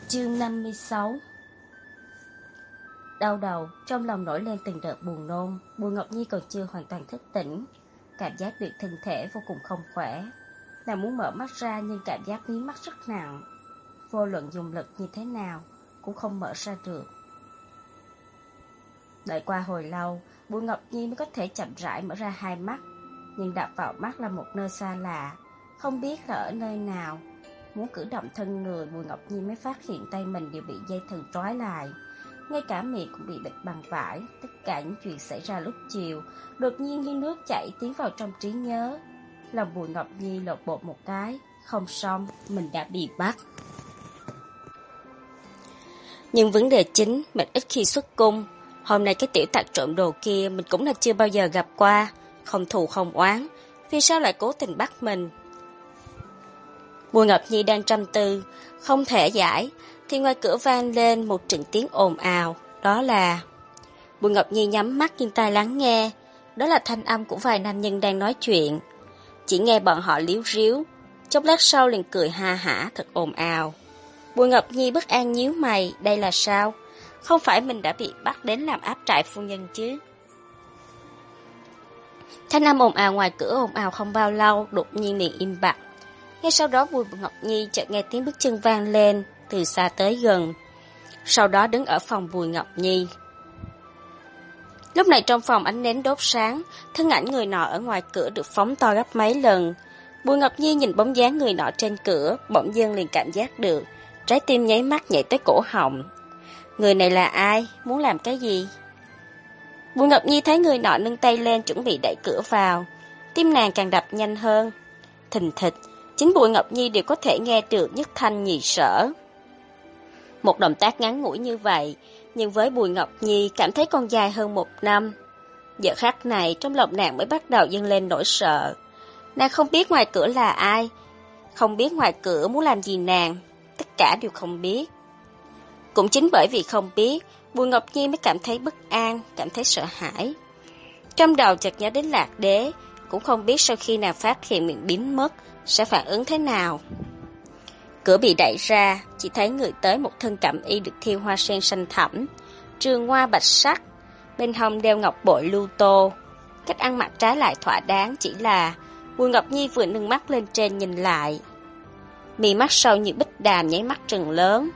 Chương 56. Đau đầu, trong lòng nổi lên từng đợt buồn nôn. Bùi Ngọc Nhi còn chưa hoàn toàn thức tỉnh, cảm giác được thân thể vô cùng không khỏe. Nàng muốn mở mắt ra nhưng cảm giác mí mắt rất nặng, vô luận dùng lực như thế nào cũng không mở ra được. Đợi qua hồi lâu, Bùi Ngọc Nhi mới có thể chậm rãi mở ra hai mắt, nhưng đập vào mắt là một nơi xa lạ, không biết là ở nơi nào. Muốn cử động thân người, Bùi Ngọc Nhi mới phát hiện tay mình đều bị dây thừng trói lại, ngay cả miệng cũng bị bịt bằng vải. Tất cả những chuyện xảy ra lúc chiều đột nhiên như nước chảy tiến vào trong trí nhớ. Lòng Bùi Ngọc Nhi lột bột một cái, không xong, mình đã bị bắt. Nhưng vấn đề chính, mình ít khi xuất cung. Hôm nay cái tiểu tặc trộm đồ kia mình cũng là chưa bao giờ gặp qua, không thù không oán, vì sao lại cố tình bắt mình? Bùi Ngọc Nhi đang trầm tư, không thể giải, thì ngoài cửa vang lên một trận tiếng ồn ào, đó là... Bùi Ngọc Nhi nhắm mắt nghiêng tai lắng nghe, đó là thanh âm của vài nam nhân đang nói chuyện. Chỉ nghe bọn họ líu ríu, chốc lát sau liền cười ha hả thật ồn ào. Bùi Ngọc Nhi bất an nhíu mày, đây là sao? Không phải mình đã bị bắt đến làm áp trại phu nhân chứ? Thanh âm ồn ào ngoài cửa ồn ào không bao lâu, đột nhiên liền im bặt. Ngay sau đó Bùi Ngọc Nhi chợt nghe tiếng bước chân vang lên, từ xa tới gần. Sau đó đứng ở phòng Bùi Ngọc Nhi. Lúc này trong phòng ánh nến đốt sáng, thân ảnh người nọ ở ngoài cửa được phóng to gấp mấy lần. Bùi Ngọc Nhi nhìn bóng dáng người nọ trên cửa, bỗng dưng liền cảm giác được, trái tim nháy mắt nhảy tới cổ họng. Người này là ai? Muốn làm cái gì? Bùi Ngọc Nhi thấy người nọ nâng tay lên chuẩn bị đẩy cửa vào, tim nàng càng đập nhanh hơn. Thình thịch, chính Bùi Ngọc Nhi đều có thể nghe được nhất thanh nhị sở. Một động tác ngắn ngủi như vậy, nhưng với Bùi Ngọc Nhi cảm thấy còn dài hơn một năm. Giờ khắc này trong lòng nàng mới bắt đầu dâng lên nỗi sợ. Nàng không biết ngoài cửa là ai, không biết ngoài cửa muốn làm gì nàng, tất cả đều không biết. Cũng chính bởi vì không biết, Bùi Ngọc Nhi mới cảm thấy bất an, cảm thấy sợ hãi. Trong đầu chợt nhớ đến Lạc Đế, cũng không biết sau khi nàng phát hiện mình biến mất, sẽ phản ứng thế nào. Cửa bị đẩy ra, chỉ thấy người tới một thân cẩm y được thêu hoa sen xanh thẳm, trường hoa bạch sắc, bên hông đeo ngọc bội lưu tô. Cách ăn mặc trái lại thỏa đáng, chỉ là Bùi Ngọc Nhi vừa nâng mắt lên trên nhìn lại. Mí mắt sâu như bích đàm nháy mắt trừng lớn,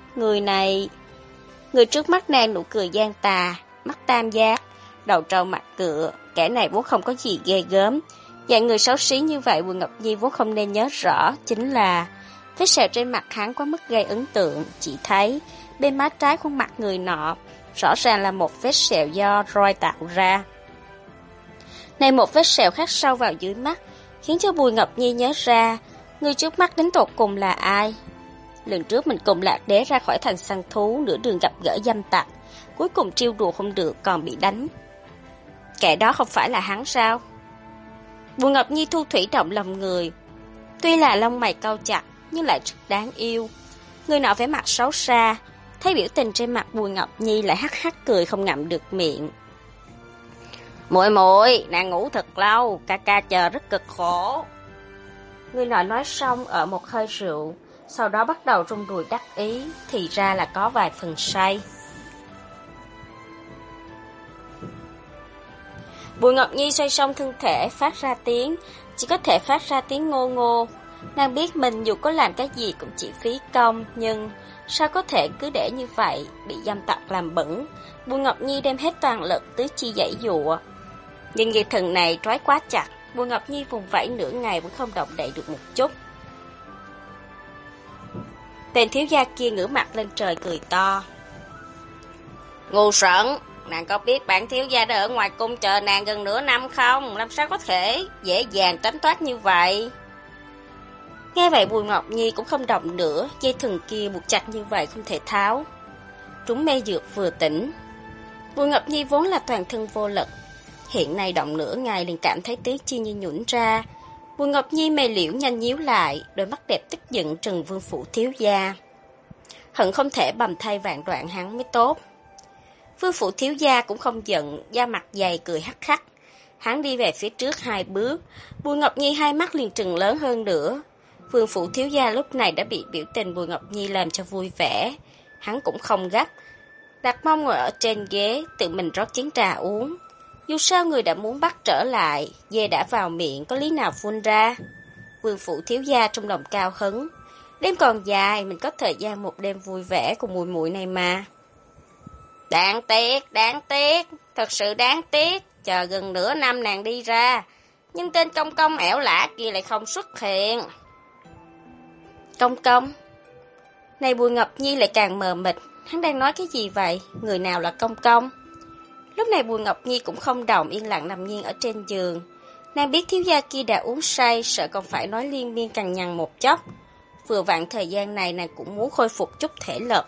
người trước mắt nàng nụ cười gian tà, mắt tam giác, đầu trâu mặt cựa, kẻ này vốn không có gì ghê gớm. Dạng người xấu xí như vậy Bùi Ngọc Nhi vốn không nên nhớ rõ, chính là vết sẹo trên mặt hắn quá mức gây ấn tượng. Chỉ thấy bên má trái khuôn mặt người nọ rõ ràng là một vết sẹo do roi tạo ra. Này một vết sẹo khắc sâu vào dưới mắt, khiến cho Bùi Ngọc Nhi nhớ ra người trước mắt đến tột cùng là ai. Lần trước mình cùng Lạc Đế ra khỏi thành săn thú, nửa đường gặp gỡ dâm tặc, cuối cùng trêu đùa không được còn bị đánh. Kẻ đó không phải là hắn sao? Bùi Ngọc Nhi thu thủy động lòng người. Tuy là lông mày cau chặt nhưng lại rất đáng yêu. Người nọ vẻ mặt xấu xa, thấy biểu tình trên mặt Bùi Ngọc Nhi lại hắc hắc cười không ngậm được miệng. Muội muội, nàng ngủ thật lâu, ca ca chờ rất cực khổ. Người nọ nói xong ở một hơi rượu, sau đó bắt đầu rung đùi đắc ý, thì ra là có vài phần say. Bùi Ngọc Nhi xoay xong thân thể phát ra tiếng, chỉ có thể phát ra tiếng ngô ngô. Nàng biết mình dù có làm cái gì cũng chỉ phí công, nhưng sao có thể cứ để như vậy, bị dâm tặc làm bẩn. Bùi Ngọc Nhi đem hết toàn lực tứ chi giãy giụa. Nhưng người thần này trói quá chặt, Bùi Ngọc Nhi vùng vẫy nửa ngày vẫn không động đậy được một chút. Tên thiếu gia kia ngửa mặt lên trời cười to. Ngu xuẩn, nàng có biết bản thiếu gia đã ở ngoài cung chờ nàng gần nửa năm không? Làm sao có thể dễ dàng tránh thoát như vậy? Nghe vậy Bùi Ngọc Nhi cũng không động nữa, dây thừng kia buộc chặt như vậy không thể tháo. Trúng mê dược vừa tỉnh. Bùi Ngọc Nhi vốn là toàn thân vô lực, hiện nay động nửa ngày liền cảm thấy tứ chi như nhũn ra. Bùi Ngọc Nhi mày liễu nhanh nhíu lại, đôi mắt đẹp tức giận trừng Vương phủ thiếu gia. Hận không thể bầm thay vạn đoạn hắn mới tốt. Vương phủ thiếu gia cũng không giận, da mặt dày cười hắc hắc. Hắn đi về phía trước 2 bước, Bùi Ngọc Nhi hai mắt liền trừng lớn hơn nữa. Vương phủ thiếu gia lúc này đã bị biểu tình Bùi Ngọc Nhi làm cho vui vẻ. Hắn cũng không gấp, đặt mông ngồi ở trên ghế, tự mình rót chén trà uống. Dù sao người đã muốn bắt trở lại, dê đã vào miệng, có lý nào phun ra. Vương phủ thiếu gia trong lòng cao hứng. Đêm còn dài, mình có thời gian một đêm vui vẻ cùng mùi muội này mà. Đáng tiếc, thật sự đáng tiếc. Chờ gần nửa năm nàng đi ra, nhưng tên công công ẻo lả kia lại không xuất hiện. Công công? Này Bùi Ngọc Nhi lại càng mờ mịt, hắn đang nói cái gì vậy? Người nào là công công? Lúc này Bùi Ngọc Nhi cũng không động, yên lặng nằm nghiêng ở trên giường. Nàng biết thiếu gia kia đã uống say, sợ còn phải nói liên miên cằn nhằn một chốc. Vừa vặn thời gian này nàng cũng muốn khôi phục chút thể lực.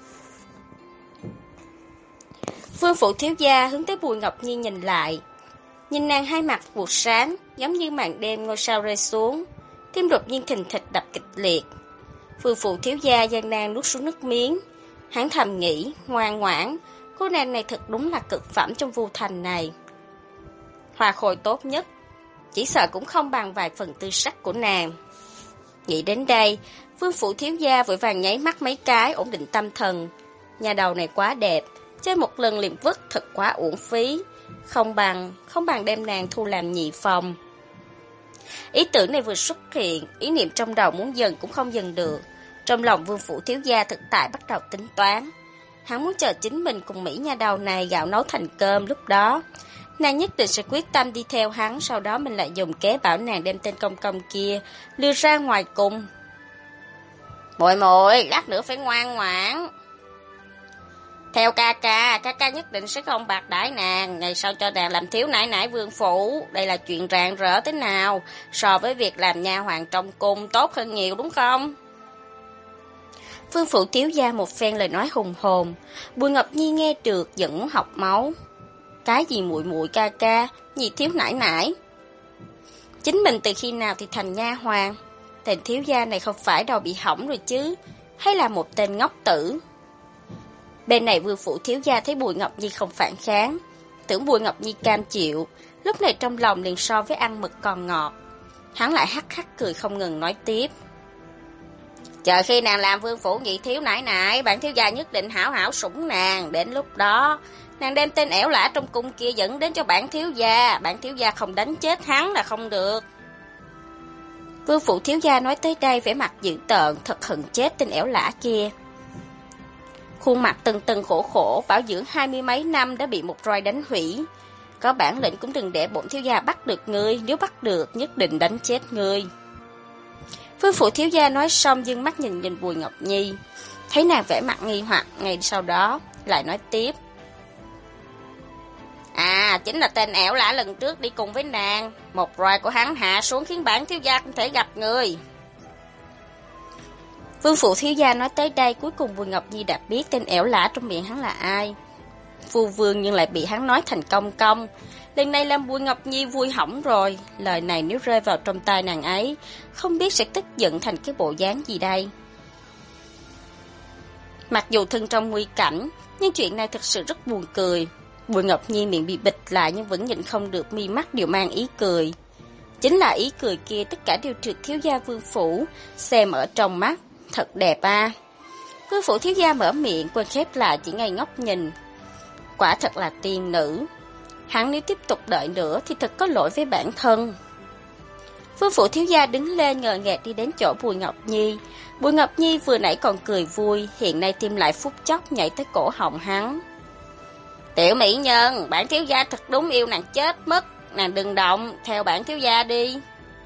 Vương phủ thiếu gia hướng tới Bùi Ngọc Nhi nhìn lại. Nhìn nàng hai mặt buột sáng, giống như màn đêm ngôi sao rơi xuống. Tim đột nhiên thình thịch đập kịch liệt. Vương phủ thiếu gia gian nan nuốt xuống nước miếng. Hắn thầm nghĩ, ngoan ngoãn, cô nàng này thật đúng là cực phẩm trong Vu Thành này. Hoa khôi tốt nhất, chỉ sợ cũng không bằng vài phần tư sắc của nàng. Nghĩ đến đây, Vương phủ thiếu gia vội vàng nháy mắt mấy cái, ổn định tâm thần. Nhà đầu này quá đẹp, chơi một lần liền vứt thật quá uổng phí. Không bằng đem nàng thu làm nhị phòng. Ý tưởng này vừa xuất hiện, ý niệm trong đầu muốn dừng cũng không dừng được. Trong lòng Vương phủ thiếu gia thực tại bắt đầu tính toán. Hắn muốn chờ chính mình cùng Mỹ nha đầu này gạo nấu thành cơm, lúc đó nàng nhất định sẽ quyết tâm đi theo hắn, sau đó mình lại dùng kế bảo nàng đem tên công công kia lừa ra ngoài cùng. Muội, lát nữa phải ngoan ngoãn. Theo ca ca nhất định sẽ không bạc đãi nàng, ngày sau cho nàng làm thiếu nãi nãi vương phủ, đây là chuyện rạng rỡ thế nào, so với việc làm nha hoàn trong cung tốt hơn nhiều đúng không? Vương phủ thiếu gia một phen lời nói hùng hồn, Bùi Ngọc Nhi nghe được giận muốn học máu. Cái gì muội ca, gì thiếu nãi nãi? Chính mình từ khi nào thì thành nha hoàn? Tên thiếu gia này không phải đầu bị hỏng rồi chứ, hay là một tên ngốc tử? Bên này Vương phủ thiếu gia thấy Bùi Ngọc Nhi không phản kháng, tưởng Bùi Ngọc Nhi cam chịu, lúc này trong lòng liền so với ăn mực còn ngọt. Hắn lại hắc hắc cười không ngừng nói tiếp. Chờ khi nàng làm vương phủ nhị thiếu nãi nãi, bản thiếu gia nhất định hảo hảo sủng nàng, đến lúc đó nàng đem tên ẻo lả trong cung kia dẫn đến cho bản thiếu gia không đánh chết hắn là không được. Vương phủ thiếu gia nói tới đây vẻ mặt dữ tợn, thật hận chết tên ẻo lả kia. Khuôn mặt từng khổ bảo dưỡng 20 mấy năm đã bị một roi đánh hủy. Có bản lĩnh cũng đừng để bổn thiếu gia bắt được ngươi, nếu bắt được nhất định đánh chết ngươi. Vương phủ thiếu gia nói xong dương mắt nhìn Bùi Ngọc Nhi, thấy nàng vẻ mặt nghi hoặc, ngay sau đó lại nói tiếp. Chính là tên ẻo lả lần trước đi cùng với nàng, một roi của hắn hạ xuống khiến bản thiếu gia không thể gặp người. Vương phủ thiếu gia nói tới đây, cuối cùng Bùi Ngọc Nhi đã biết tên ẻo lả trong miệng hắn là ai. Phu vương nhưng lại bị hắn nói thành công công. Lần này làm Bùi Ngọc Nhi vui hỏng rồi. Lời này nếu rơi vào trong tai nàng ấy, không biết sẽ tức giận thành cái bộ dáng gì đây. Mặc dù thân trong nguy cảnh, nhưng chuyện này thật sự rất buồn cười. Bùi Ngọc Nhi miệng bị bịt lại nhưng vẫn nhịn không được, mi mắt đều mang ý cười. Chính là ý cười kia tất cả đều trượt thiếu gia Vương phủ, xem ở trong mắt, thật đẹp à. Vương phủ thiếu gia mở miệng, quên khép lại chỉ ngây ngốc nhìn. Quả thật là tiên nữ. Hắn nếu tiếp tục đợi nữa thì thật có lỗi với bản thân. Vương phủ thiếu gia đứng lên ngờ nghẹt đi đến chỗ Bùi Ngọc Nhi. Bùi Ngọc Nhi vừa nãy còn cười vui, hiện nay tim lại phút chốc nhảy tới cổ họng hắn. Tiểu mỹ nhân, bản thiếu gia thật đúng yêu nàng chết mất. Nàng đừng động, theo bản thiếu gia đi.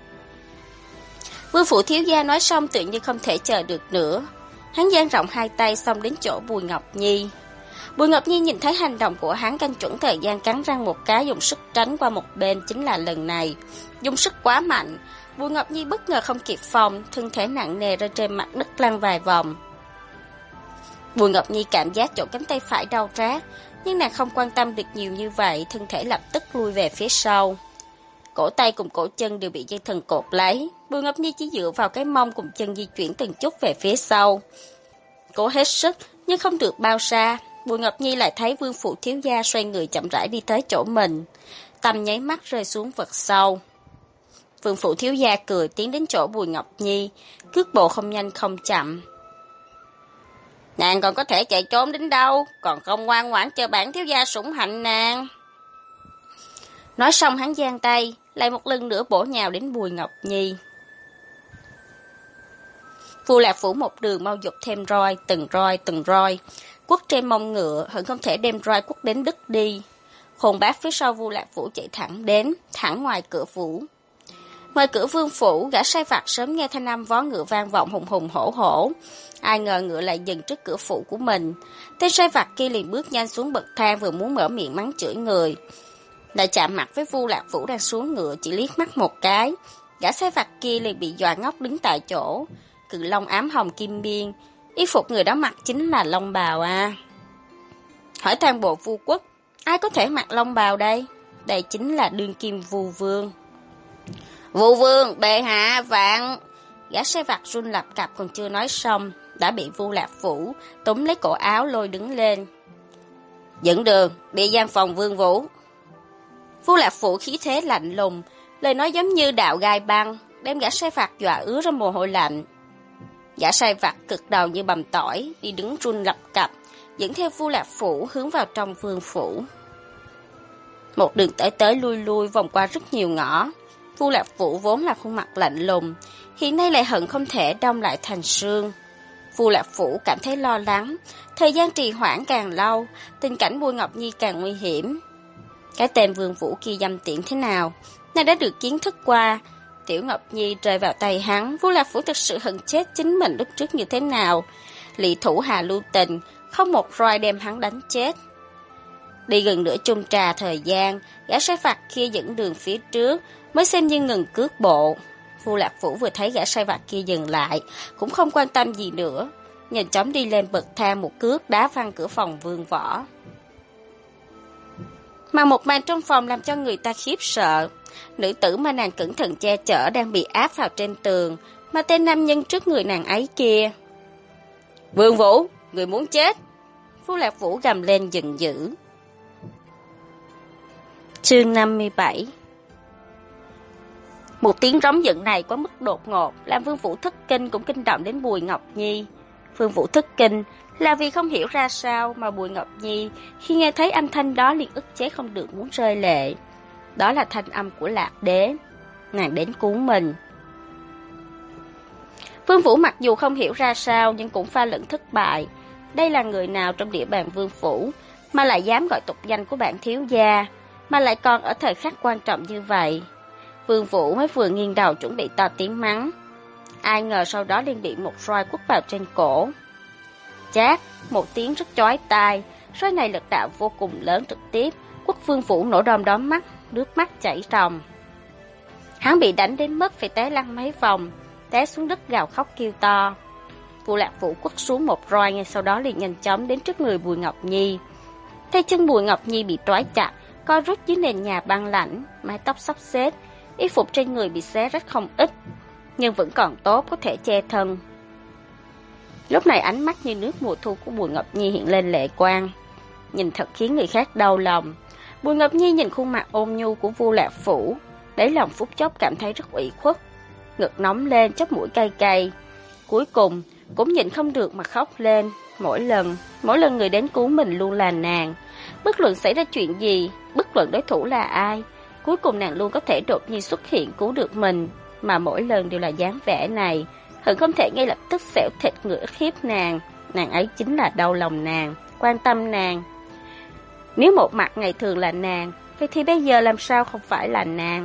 Vương phủ thiếu gia nói xong tự nhiên không thể chờ được nữa. Hắn dang rộng hai tay xông đến chỗ Bùi Ngọc Nhi. Bùi Ngọc Nhi nhìn thấy hành động của hắn, canh chuẩn thời gian cắn răng một cái, dùng sức tránh qua một bên. Chính là lần này dùng sức quá mạnh, Bùi Ngọc Nhi bất ngờ không kịp phòng, thân thể nặng nề rơi trên mặt đất lăn vài vòng. Bùi Ngọc Nhi cảm giác chỗ cánh tay phải đau rát, nhưng nàng không quan tâm được nhiều như vậy, thân thể lập tức lui về phía sau. Cổ tay cùng cổ chân đều bị dây thừng cột lấy, Bùi Ngọc Nhi chỉ dựa vào cái mông cùng chân di chuyển từng chút về phía sau. Cố hết sức nhưng không được bao xa, Bùi Ngọc Nhi lại thấy Vương phủ thiếu gia xoay người chậm rãi đi tới chỗ mình, tầm nháy mắt rơi xuống vực sâu. Vương phủ thiếu gia cười tiến đến chỗ Bùi Ngọc Nhi, cước bộ không nhanh không chậm. Nàng còn có thể chạy trốn đến đâu, còn không ngoan ngoãn chờ bản thiếu gia sủng hạnh nàng. Nói xong hắn giang tay, lại một lần nữa bổ nhào đến Bùi Ngọc Nhi. Vu Lạc Phủ một đường mau dục thêm từng roi, quất trên mông ngựa, hận không thể đem roi quất đến đứt đi. Hồn Bác phía sau Vu Lạc Phủ chạy thẳng đến, thẳng ngoài cửa phủ. Ngoài cửa vương phủ, gã sai vặt sớm nghe thanh âm vó ngựa vang vọng hùng hùng hổ hổ. Ai ngờ ngựa lại dừng trước cửa phủ của mình. Tên sai vặt kia liền bước nhanh xuống bậc thang, vừa muốn mở miệng mắng chửi người, lại chạm mặt với Vu Lạc Phủ đang xuống ngựa, chỉ liếc mắt một cái, gã sai vặt kia liền bị dọa ngốc đứng tại chỗ. Cự long ám hồng kim biên, y phục người đó mặc chính là long bào à. Hỏi toàn bộ Vu quốc, ai có thể mặc long bào đây? Đây chính là đương kim Vu Vương. Vu Vương, bệ hạ, vạn. Gã sai vặt run lập cập còn chưa nói xong, đã bị Vu Lạc Phủ túm lấy cổ áo lôi đứng lên. Dẫn đường, đi gian phòng Vương Vũ. Vu Lạc Phủ khí thế lạnh lùng, lời nói giống như đạo gai băng, đem gã sai vặt dọa ứa ra mồ hôi lạnh. Gã sai vặt cực đầu như bằm tỏi, đi đứng run lập cập, dẫn theo Vu Lạc Phủ hướng vào trong vương phủ. Một đường tới lui lui vòng qua rất nhiều ngõ. Vu Lạc Phủ vốn là khuôn mặt lạnh lùng, hiện nay lại hận không thể đông lại thành xương. Vu Lạc Phủ cảm thấy lo lắng, thời gian trì hoãn càng lâu, tình cảnh Bùi Ngọc Nhi càng nguy hiểm. Cái tên Vương Vũ kia dâm tiện thế nào, nàng đã được kiến thức qua. Tiểu Ngọc Nhi rơi vào tay hắn, Vu Lạc Phủ thực sự hận chết chính mình lúc trước như thế nào. Lị thủ hà lưu tình, không một roi đem hắn đánh chết. Đi gần nửa chung trà thời gian, gã sai vặt kia dẫn đường phía trước, mới xem như ngừng cước bộ. Vu Lạc Phủ vừa thấy gã sai vặt kia dừng lại, cũng không quan tâm gì nữa, nhanh chóng đi lên bậc thang một cước đá văng cửa phòng Vương Võ. Mà một màn trong phòng làm cho người ta khiếp sợ. Nữ tử mà nàng cẩn thận che chở đang bị áp vào trên tường, mà tên nam nhân trước người nàng ấy kia. Vương Vũ, người muốn chết! Vu Lạc Vũ gầm lên giận dữ. Chương 57. Một tiếng rống giận này quá mức đột ngột, làm Vương Vũ thất kinh, cũng kinh động đến Bùi Ngọc Nhi. Vương Vũ thất kinh là vì không hiểu ra sao mà Bùi Ngọc Nhi khi nghe thấy âm thanh đó liền ức chế không được muốn rơi lệ. Đó là thanh âm của Lạc Đế, nàng đến cứu mình. Vương Vũ mặc dù không hiểu ra sao nhưng cũng pha lẫn thất bại. Đây là người nào trong địa bàn Vương Phủ mà lại dám gọi tục danh của bản thiếu gia, mà lại còn ở thời khắc quan trọng như vậy. Vương Vũ mới vừa nghiêng đầu chuẩn bị to tiếng mắng, ai ngờ sau đó liền bị một roi quất vào trên cổ. Chát, một tiếng rất chói tai, roi này lực đạo vô cùng lớn, trực tiếp quất Vương Vũ nổ đom đóm mắt, nước mắt chảy ròng. Hắn bị đánh đến mức phải té lăn mấy vòng, té xuống đất gào khóc kêu to. Vu Lạc Vũ quất xuống một roi, ngay sau đó liền nhanh chóng đến trước người Bùi Ngọc Nhi. Tay chân Bùi Ngọc Nhi bị trói chặt, co rút dưới nền nhà băng lãnh, mái tóc xốc xếp, y phục trên người bị xé rách không ít, nhưng vẫn còn tốt có thể che thân. Lúc này ánh mắt như nước mùa thu của Bùi Ngọc Nhi hiện lên lệ quang, nhìn thật khiến người khác đau lòng. Bùi Ngọc Nhi nhìn khuôn mặt ôn nhu của Vu Lạc Phủ, đáy lòng phút chốc cảm thấy rất ủy khuất, ngực nóng lên, chóp mũi cay cay. Cuối cùng cũng nhịn không được mà khóc lên. Mỗi lần người đến cứu mình luôn là nàng. Bất luận xảy ra chuyện gì, bất luận đối thủ là ai, cuối cùng nàng luôn có thể đột nhiên xuất hiện cứu được mình, mà mỗi lần đều là dáng vẻ này, hận không thể ngay lập tức xẻo thịt người ức hiếp nàng. Nàng ấy chính là đau lòng nàng, quan tâm nàng. Nếu một mặt ngày thường là nàng, vậy thì bây giờ làm sao không phải là nàng?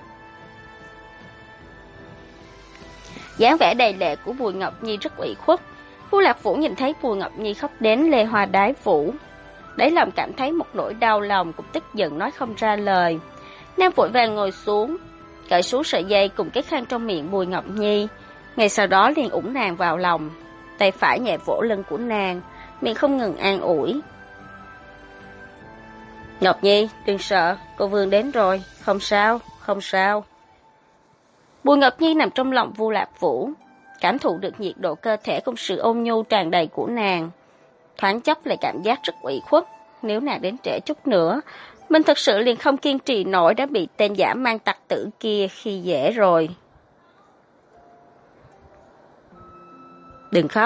Dáng vẻ đầy lệ của Bùi Ngọc Nhi rất ủy khuất. Vu Lạc Vũ nhìn thấy Bùi Ngọc Nhi khóc đến lê hoa đái vũ, đáy lòng cảm thấy một nỗi đau lòng, cũng tức giận nói không ra lời. Nàng vội vàng ngồi xuống, cởi xuống sợi dây cùng cái khăn trong miệng Bùi Ngọc Nhi, ngay sau đó liền ủng nàng vào lòng, tay phải nhẹ vỗ lưng của nàng, miệng không ngừng an ủi. Ngọc Nhi, đừng sợ, cô Vương đến rồi, không sao, không sao. Bùi Ngọc Nhi nằm trong lòng Vu Lạc Vũ, cảm thụ được nhiệt độ cơ thể cùng sự ôn nhu tràn đầy của nàng, thoáng chốc lại cảm giác rất ủy khuất. Nếu nàng đến trễ chút nữa, mình thật sự liền không kiên trì nổi, đã bị tên dã man tặc tử kia khi dễ rồi. Đừng khóc,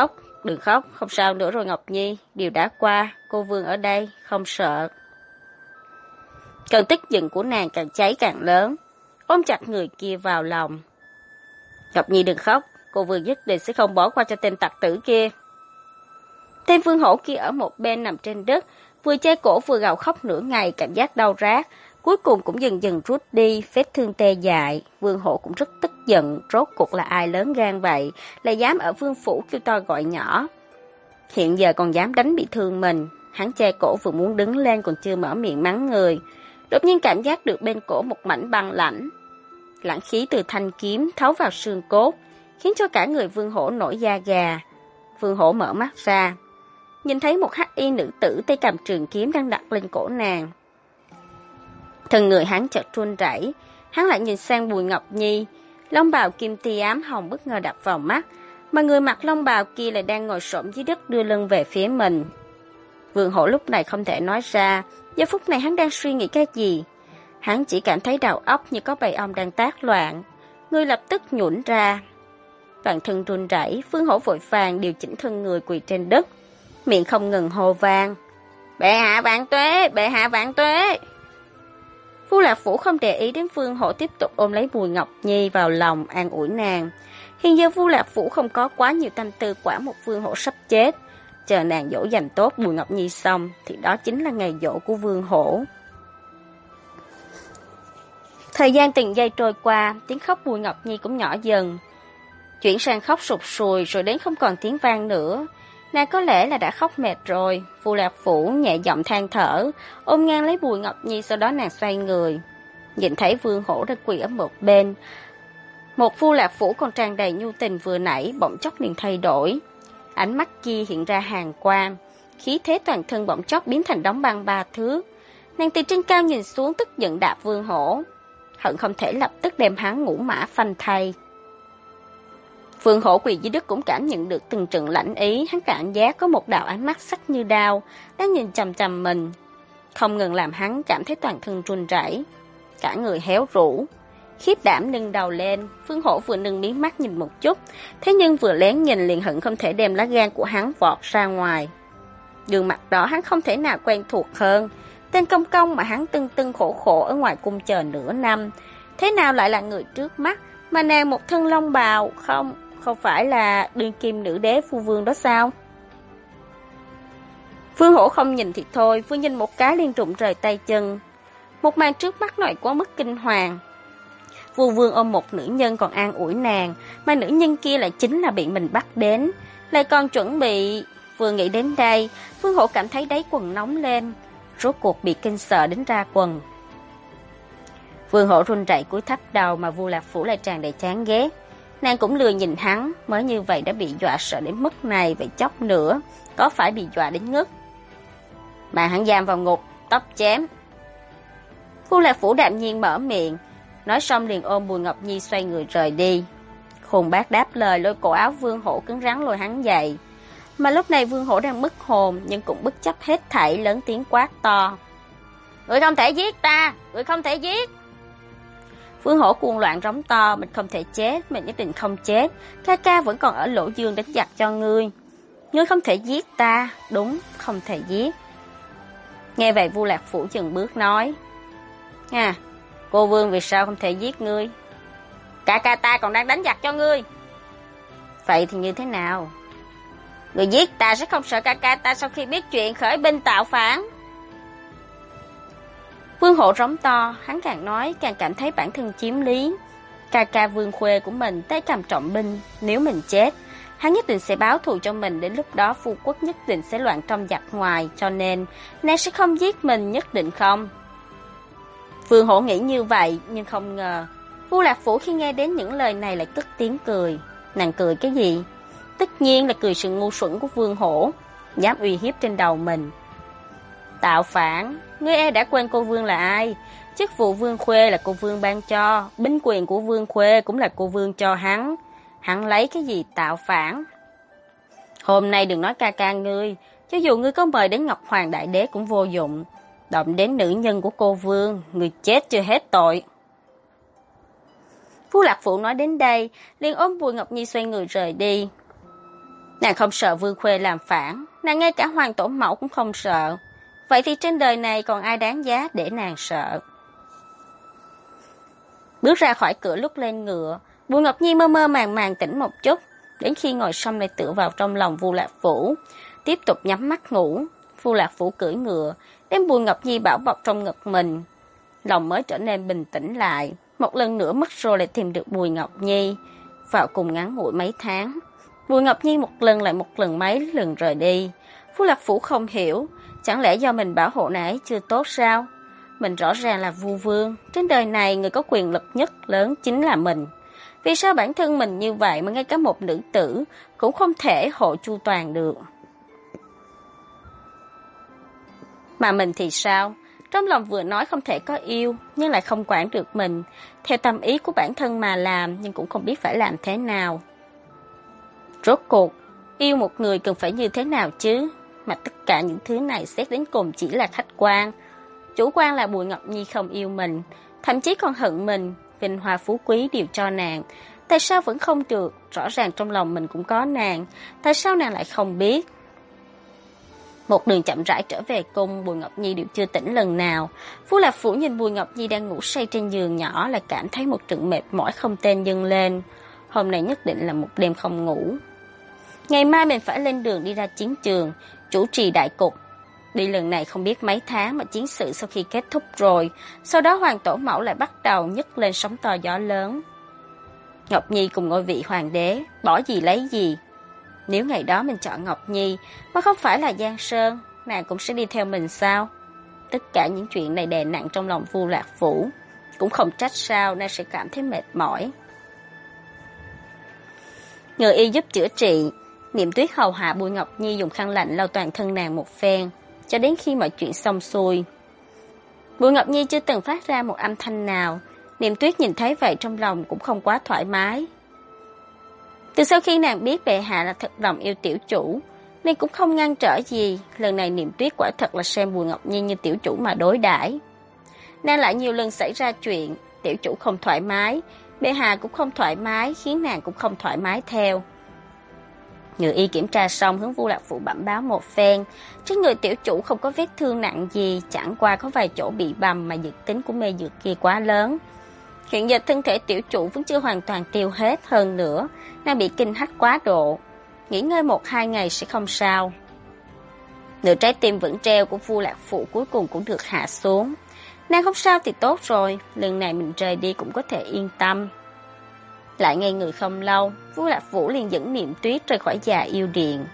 Đừng khóc, không sao nữa rồi Ngọc Nhi, điều đã qua, cô Vương ở đây, không sợ. Cơn tức giận của nàng càng cháy càng lớn, ôm chặt người kia vào lòng. Ngọc Nhi đừng khóc, cô Vương nhất định sẽ không bỏ qua cho tên tặc tử kia. Tên Vương Hổ kia ở một bên nằm trên đất, vừa che cổ vừa gào khóc nửa ngày, cảm giác đau rát, cuối cùng cũng dần dần rút đi, vết thương tê dại. Vương Hổ cũng rất tức giận, rốt cuộc là ai lớn gan vậy, lại dám ở vương phủ kêu to gọi nhỏ. Hiện giờ còn dám đánh bị thương mình, hắn che cổ vừa muốn đứng lên còn chưa mở miệng mắng người. Đột nhiên cảm giác được bên cổ một mảnh băng lãnh. Lãnh khí từ thanh kiếm thấu vào xương cốt, khiến cho cả người Vương Hổ nổi da gà. Vương Hổ mở mắt ra, nhìn thấy một hắc y nữ tử tay cầm trường kiếm đang đặt lên cổ nàng. Thân người hắn chợt run rẩy, hắn lại nhìn sang Bùi Ngọc Nhi, long bào kim ti ám hồng bất ngờ đập vào mắt, mà người mặc long bào kia lại đang ngồi xổm dưới đất đưa lưng về phía mình. Vương Hổ lúc này không thể nói ra, giờ phút này hắn đang suy nghĩ cái gì. Hắn chỉ cảm thấy đầu óc như có bầy ong đang tác loạn, người lập tức nhũn ra. Toàn thân run rẩy, Vương Hổ vội vàng điều chỉnh thân người quỳ trên đất, miệng không ngừng hô vang: "Bệ hạ vạn tuế, bệ hạ vạn tuế!" Vu Lạc Phủ không để ý đến Vương Hổ, tiếp tục ôm lấy Bùi Ngọc Nhi vào lòng an ủi nàng. Hiện giờ Vu Lạc Phủ không có quá nhiều tâm tư quản một Vương Hổ sắp chết, chờ nàng dỗ dành tốt Bùi Ngọc Nhi xong thì đó chính là ngày dỗ của Vương Hổ. Thời gian từng giây trôi qua, tiếng khóc Bùi Ngọc Nhi cũng nhỏ dần, chuyển sang khóc sụt sùi rồi đến không còn tiếng vang nữa. Nàng có lẽ là đã khóc mệt rồi. Vu Lạc Phủ nhẹ giọng than thở, ôm ngang lấy Bùi Ngọc Nhi, sau đó nàng xoay người, nhìn thấy Vương Hổ đang quỳ ở một bên. Một Vu Lạc Phủ còn tràn đầy nhu tình vừa nãy bỗng chốc liền thay đổi, ánh mắt kia hiện ra hàn quang, khí thế toàn thân bỗng chốc biến thành đóng băng 3 thước. Nàng từ trên cao nhìn xuống, tức giận đạp Vương Hổ, hận không thể lập tức đem hắn ngũ mã phanh thây. Vương Hổ quỳ dưới đất cũng cảm nhận được từng trận lãnh ý, hắn cảm giác có một đạo ánh mắt sắc như đao đang nhìn chằm chằm mình, không ngừng làm hắn cảm thấy toàn thân run rẩy, cả người héo rũ. Khiếp đảm nâng đầu lên, Vương Hổ vừa nâng mí mắt nhìn một chút, thế nhưng vừa lén nhìn liền hận không thể đem lá gan của hắn vọt ra ngoài. Gương mặt đó hắn không thể nào quen thuộc hơn, tên công công mà hắn tưng tưng khổ khổ ở ngoài cung chờ nửa năm, thế nào lại là người trước mắt, mà nàng một thân long bào, không phải là đương kim nữ đế phu vương đó sao? Vương Hổ không nhìn thì thôi, vừa nhìn một cái liền rụng rời tay chân. Một màn trước mắt này quá mức kinh hoàng. Phu vương ôm một nữ nhân còn an ủi nàng, mà nữ nhân kia lại chính là bị mình bắt đến, lại còn chuẩn bị. Vừa nghĩ đến đây, Vương Hổ cảm thấy đáy quần nóng lên, rốt cuộc bị kinh sợ đến ra quần. Vương Hổ run rẩy cúi thấp đầu, mà Vu Lạc Phủ lại tràn đầy chán ghét. Nàng cũng lười nhìn hắn, mới như vậy đã bị dọa sợ đến mức này, vậy chốc nữa có phải bị dọa đến ngất. Mà hắn giam vào ngục, tóc chém. Vu Lạc Phủ đạm nhiên mở miệng, nói xong liền ôm Bùi Ngọc Nhi xoay người rời đi. Khùng Bác đáp lời lôi cổ áo Vương Hổ cứng rắn lôi hắn dậy. Mà lúc này Vương Hổ đang mất hồn, nhưng cũng bất chấp hết thảy, lớn tiếng quát to: "Ngươi không thể giết ta, ngươi không thể giết!" Vương Hổ cuồng loạn rống to: "Mình không thể chết, mình nhất định không chết, ca ca vẫn còn ở Lỗ Dương đánh giặc cho ngươi. Ngươi không thể giết ta, đúng, không thể giết." Nghe vậy Vu Lạc Phủ dừng bước nói: "Cô Vương vì sao không thể giết ngươi? Ca ca ta còn đang đánh giặc cho ngươi." "Vậy thì như thế nào? Người giết ta sẽ không sợ ca ca ta sau khi biết chuyện khởi binh tạo phản?" Vương Hổ rống to, hắn càng nói càng cảm thấy bản thân chiếm lý. Ca ca Vương Khuê của mình tay cầm trọng binh, nếu mình chết, hắn nhất định sẽ báo thù cho mình, đến lúc đó phu quốc nhất định sẽ loạn trong giặc ngoài, cho nên nàng sẽ không giết mình, nhất định không. Vương Hổ nghĩ như vậy, nhưng không ngờ Vu Lạc Phủ khi nghe đến những lời này lại cất tiếng cười. Nàng cười cái gì? Tất nhiên là cười sự ngu xuẩn của Vương Hổ, dám uy hiếp trên đầu mình. Tạo phản, ngươi e đã quên cô Vương là ai? Chức vụ Vương Khuê là cô Vương ban cho, binh quyền của Vương Khuê cũng là cô Vương cho hắn. Hắn lấy cái gì tạo phản? Hôm nay đừng nói ca ca ngươi, cho dù ngươi có mời đến Ngọc Hoàng Đại Đế cũng vô dụng. Động đến nữ nhân của cô Vương, ngươi chết chưa hết tội. Vu Lạc Phụ nói đến đây, liền ôm Bùi Ngọc Nhi xoay người rời đi. Nàng không sợ Vương Khuê làm phản, nàng ngay cả Hoàng tổ mẫu cũng không sợ. Vậy thì trên đời này còn ai đáng giá để nàng sợ? Bước ra khỏi cửa lúc lên ngựa, Bùi Ngọc Nhi mơ mơ màng màng tỉnh một chút, đến khi ngồi xong lại tựa vào trong lòng Vu Lạc Vũ, tiếp tục nhắm mắt ngủ. Vu Lạc Vũ cưỡi ngựa, đem Bùi Ngọc Nhi bảo bọc trong ngực mình, lòng mới trở nên bình tĩnh lại. Một lần nữa mất rồi lại tìm được Bùi Ngọc Nhi, vào cùng ngắn ngủi mấy tháng. Bùi Ngọc Nhi một lần lại một lần mấy lần rời đi. Vu Lạc Vũ không hiểu, chẳng lẽ do mình bảo hộ nàng ấy chưa tốt sao? Mình rõ ràng là Vu Vương, trên đời này người có quyền lực nhất lớn chính là mình. Vì sao bản thân mình như vậy mà ngay cả một nữ tử cũng không thể hộ chu toàn được? Mà mình thì sao? Trong lòng vừa nói không thể có yêu, nhưng lại không quản được mình, theo tâm ý của bản thân mà làm, nhưng cũng không biết phải làm thế nào. Rốt cuộc, yêu một người cần phải như thế nào chứ? Mà tất cả những thứ này xét đến cùng chỉ là khách quan. Chủ quan là Bùi Ngọc Nhi không yêu mình, thậm chí còn hận mình, vinh hoa phú quý đều cho nàng. Tại sao vẫn không được? Rõ ràng trong lòng mình cũng có nàng, tại sao nàng lại không biết? Một đường chậm rãi trở về cung, Bùi Ngọc Nhi đều chưa tỉnh lần nào. Vu Lạc Vũ nhìn Bùi Ngọc Nhi đang ngủ say trên giường nhỏ, lại cảm thấy một trận mệt mỏi không tên dâng lên. Hôm nay nhất định là một đêm không ngủ. Ngày mai mình phải lên đường đi ra chiến trường, chủ trì đại cục. Đi lần này không biết mấy tháng mà chiến sự sau khi kết thúc rồi, sau đó Hoàng tổ mẫu lại bắt đầu nhấc lên sóng to gió lớn. Ngọc Nhi cùng ngôi vị hoàng đế, bỏ gì lấy gì. Nếu ngày đó mình chọn Ngọc Nhi, mà không phải là Giang Sơn, nàng cũng sẽ đi theo mình sao? Tất cả những chuyện này đè nặng trong lòng Vu Lạc Vũ, cũng không trách sao nàng sẽ cảm thấy mệt mỏi. Người y giúp chữa trị, Niệm Tuyết hầu hạ Bùi Ngọc Nhi dùng khăn lạnh lau toàn thân nàng một phen, cho đến khi mọi chuyện xong xuôi. Bùi Ngọc Nhi chưa từng phát ra một âm thanh nào, Niệm Tuyết nhìn thấy vậy trong lòng cũng không quá thoải mái. Từ sau khi nàng biết bệ hạ là thật lòng yêu tiểu chủ, nên cũng không ngăn trở gì, lần này Niệm Tuyết quả thật là xem Bùi Ngọc Nhi như tiểu chủ mà đối đãi. Nàng lại nhiều lần xảy ra chuyện, tiểu chủ không thoải mái, bệ hạ cũng không thoải mái, khiến nàng cũng không thoải mái theo. Ngự y kiểm tra xong hướng Vu Lạc Vũ bẩm báo một phen, trên người tiểu chủ không có vết thương nặng gì, chẳng qua có vài chỗ bị bầm mà dược tính của mê dược kia quá lớn. Hiện giờ thân thể tiểu chủ vẫn chưa hoàn toàn tiêu hết, hơn nữa nàng bị kinh hách quá độ, nghỉ ngơi 1-2 ngày sẽ không sao. Nửa trái tim vẫn treo của Vu Lạc Vũ cuối cùng cũng được hạ xuống. Nàng không sao thì tốt rồi, lần này mình rời đi cũng có thể yên tâm. Lại ngây người không lâu, Vu Lạc Vũ liền dẫn Niệm Tuyết rời khỏi Già Yêu Điện.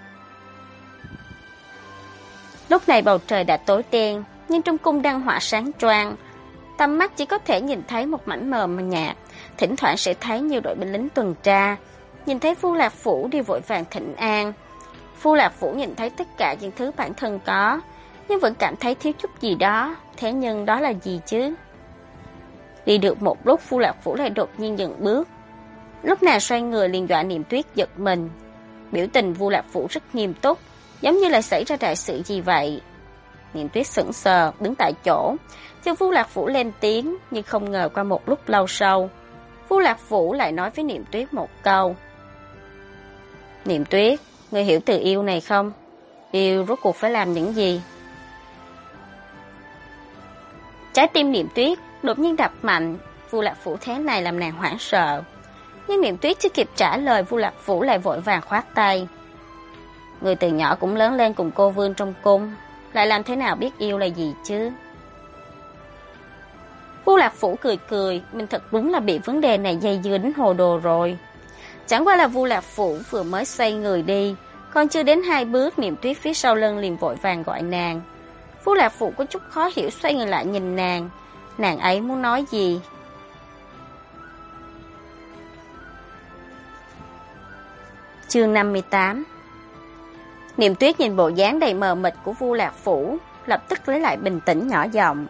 Lúc này bầu trời đã tối đen, nhưng trong cung đăng hỏa sáng choang, tầm mắt chỉ có thể nhìn thấy một mảnh mờ mà nhạt, thỉnh thoảng sẽ thấy nhiều đội binh lính tuần tra. Nhìn thấy Vu Lạc Vũ đi vội vàng thỉnh an. Vu Lạc Vũ nhìn thấy tất cả những thứ bản thân có, nhưng vẫn cảm thấy thiếu chút gì đó. Thế nhưng đó là gì chứ? Đi được một lúc, Vu Lạc Vũ lại đột nhiên dừng bước. Lúc nào xoay người liền dọa Niệm Tuyết giật mình. Biểu tình Vu Lạc Vũ rất nghiêm túc, giống như là xảy ra đại sự gì vậy. Niệm Tuyết sững sờ đứng tại chỗ, chờ Vu Lạc Vũ lên tiếng, nhưng không ngờ qua một lúc lâu sau, Vu Lạc Vũ lại nói với Niệm Tuyết một câu. Niệm Tuyết, ngươi hiểu từ yêu này không? Yêu rốt cuộc phải làm những gì? Trái tim Niệm Tuyết đột nhiên đập mạnh, Vu Lạc Vũ thế này làm nàng hoảng sợ. Nhưng Niệm Tuyết chưa kịp trả lời, Vu Lạc Vũ lại vội vàng khoát tay. Người từ nhỏ cũng lớn lên cùng cô Vương trong cung, lại làm thế nào biết yêu là gì chứ? Vu Lạc Vũ cười cười, mình thật đúng là bị vấn đề này dây dưa đến hồ đồ rồi. Chẳng qua là Vu Lạc Vũ vừa mới xoay người đi, còn chưa đến 2 bước, Niệm Tuyết phía sau lưng liền vội vàng gọi nàng. Vu Lạc Vũ có chút khó hiểu xoay người lại nhìn nàng. Nàng ấy muốn nói gì? Chương 58. Niệm Tuyết nhìn bộ dáng đầy mờ mịt của Vu Lạc Vũ, lập tức lấy lại bình tĩnh nhỏ giọng.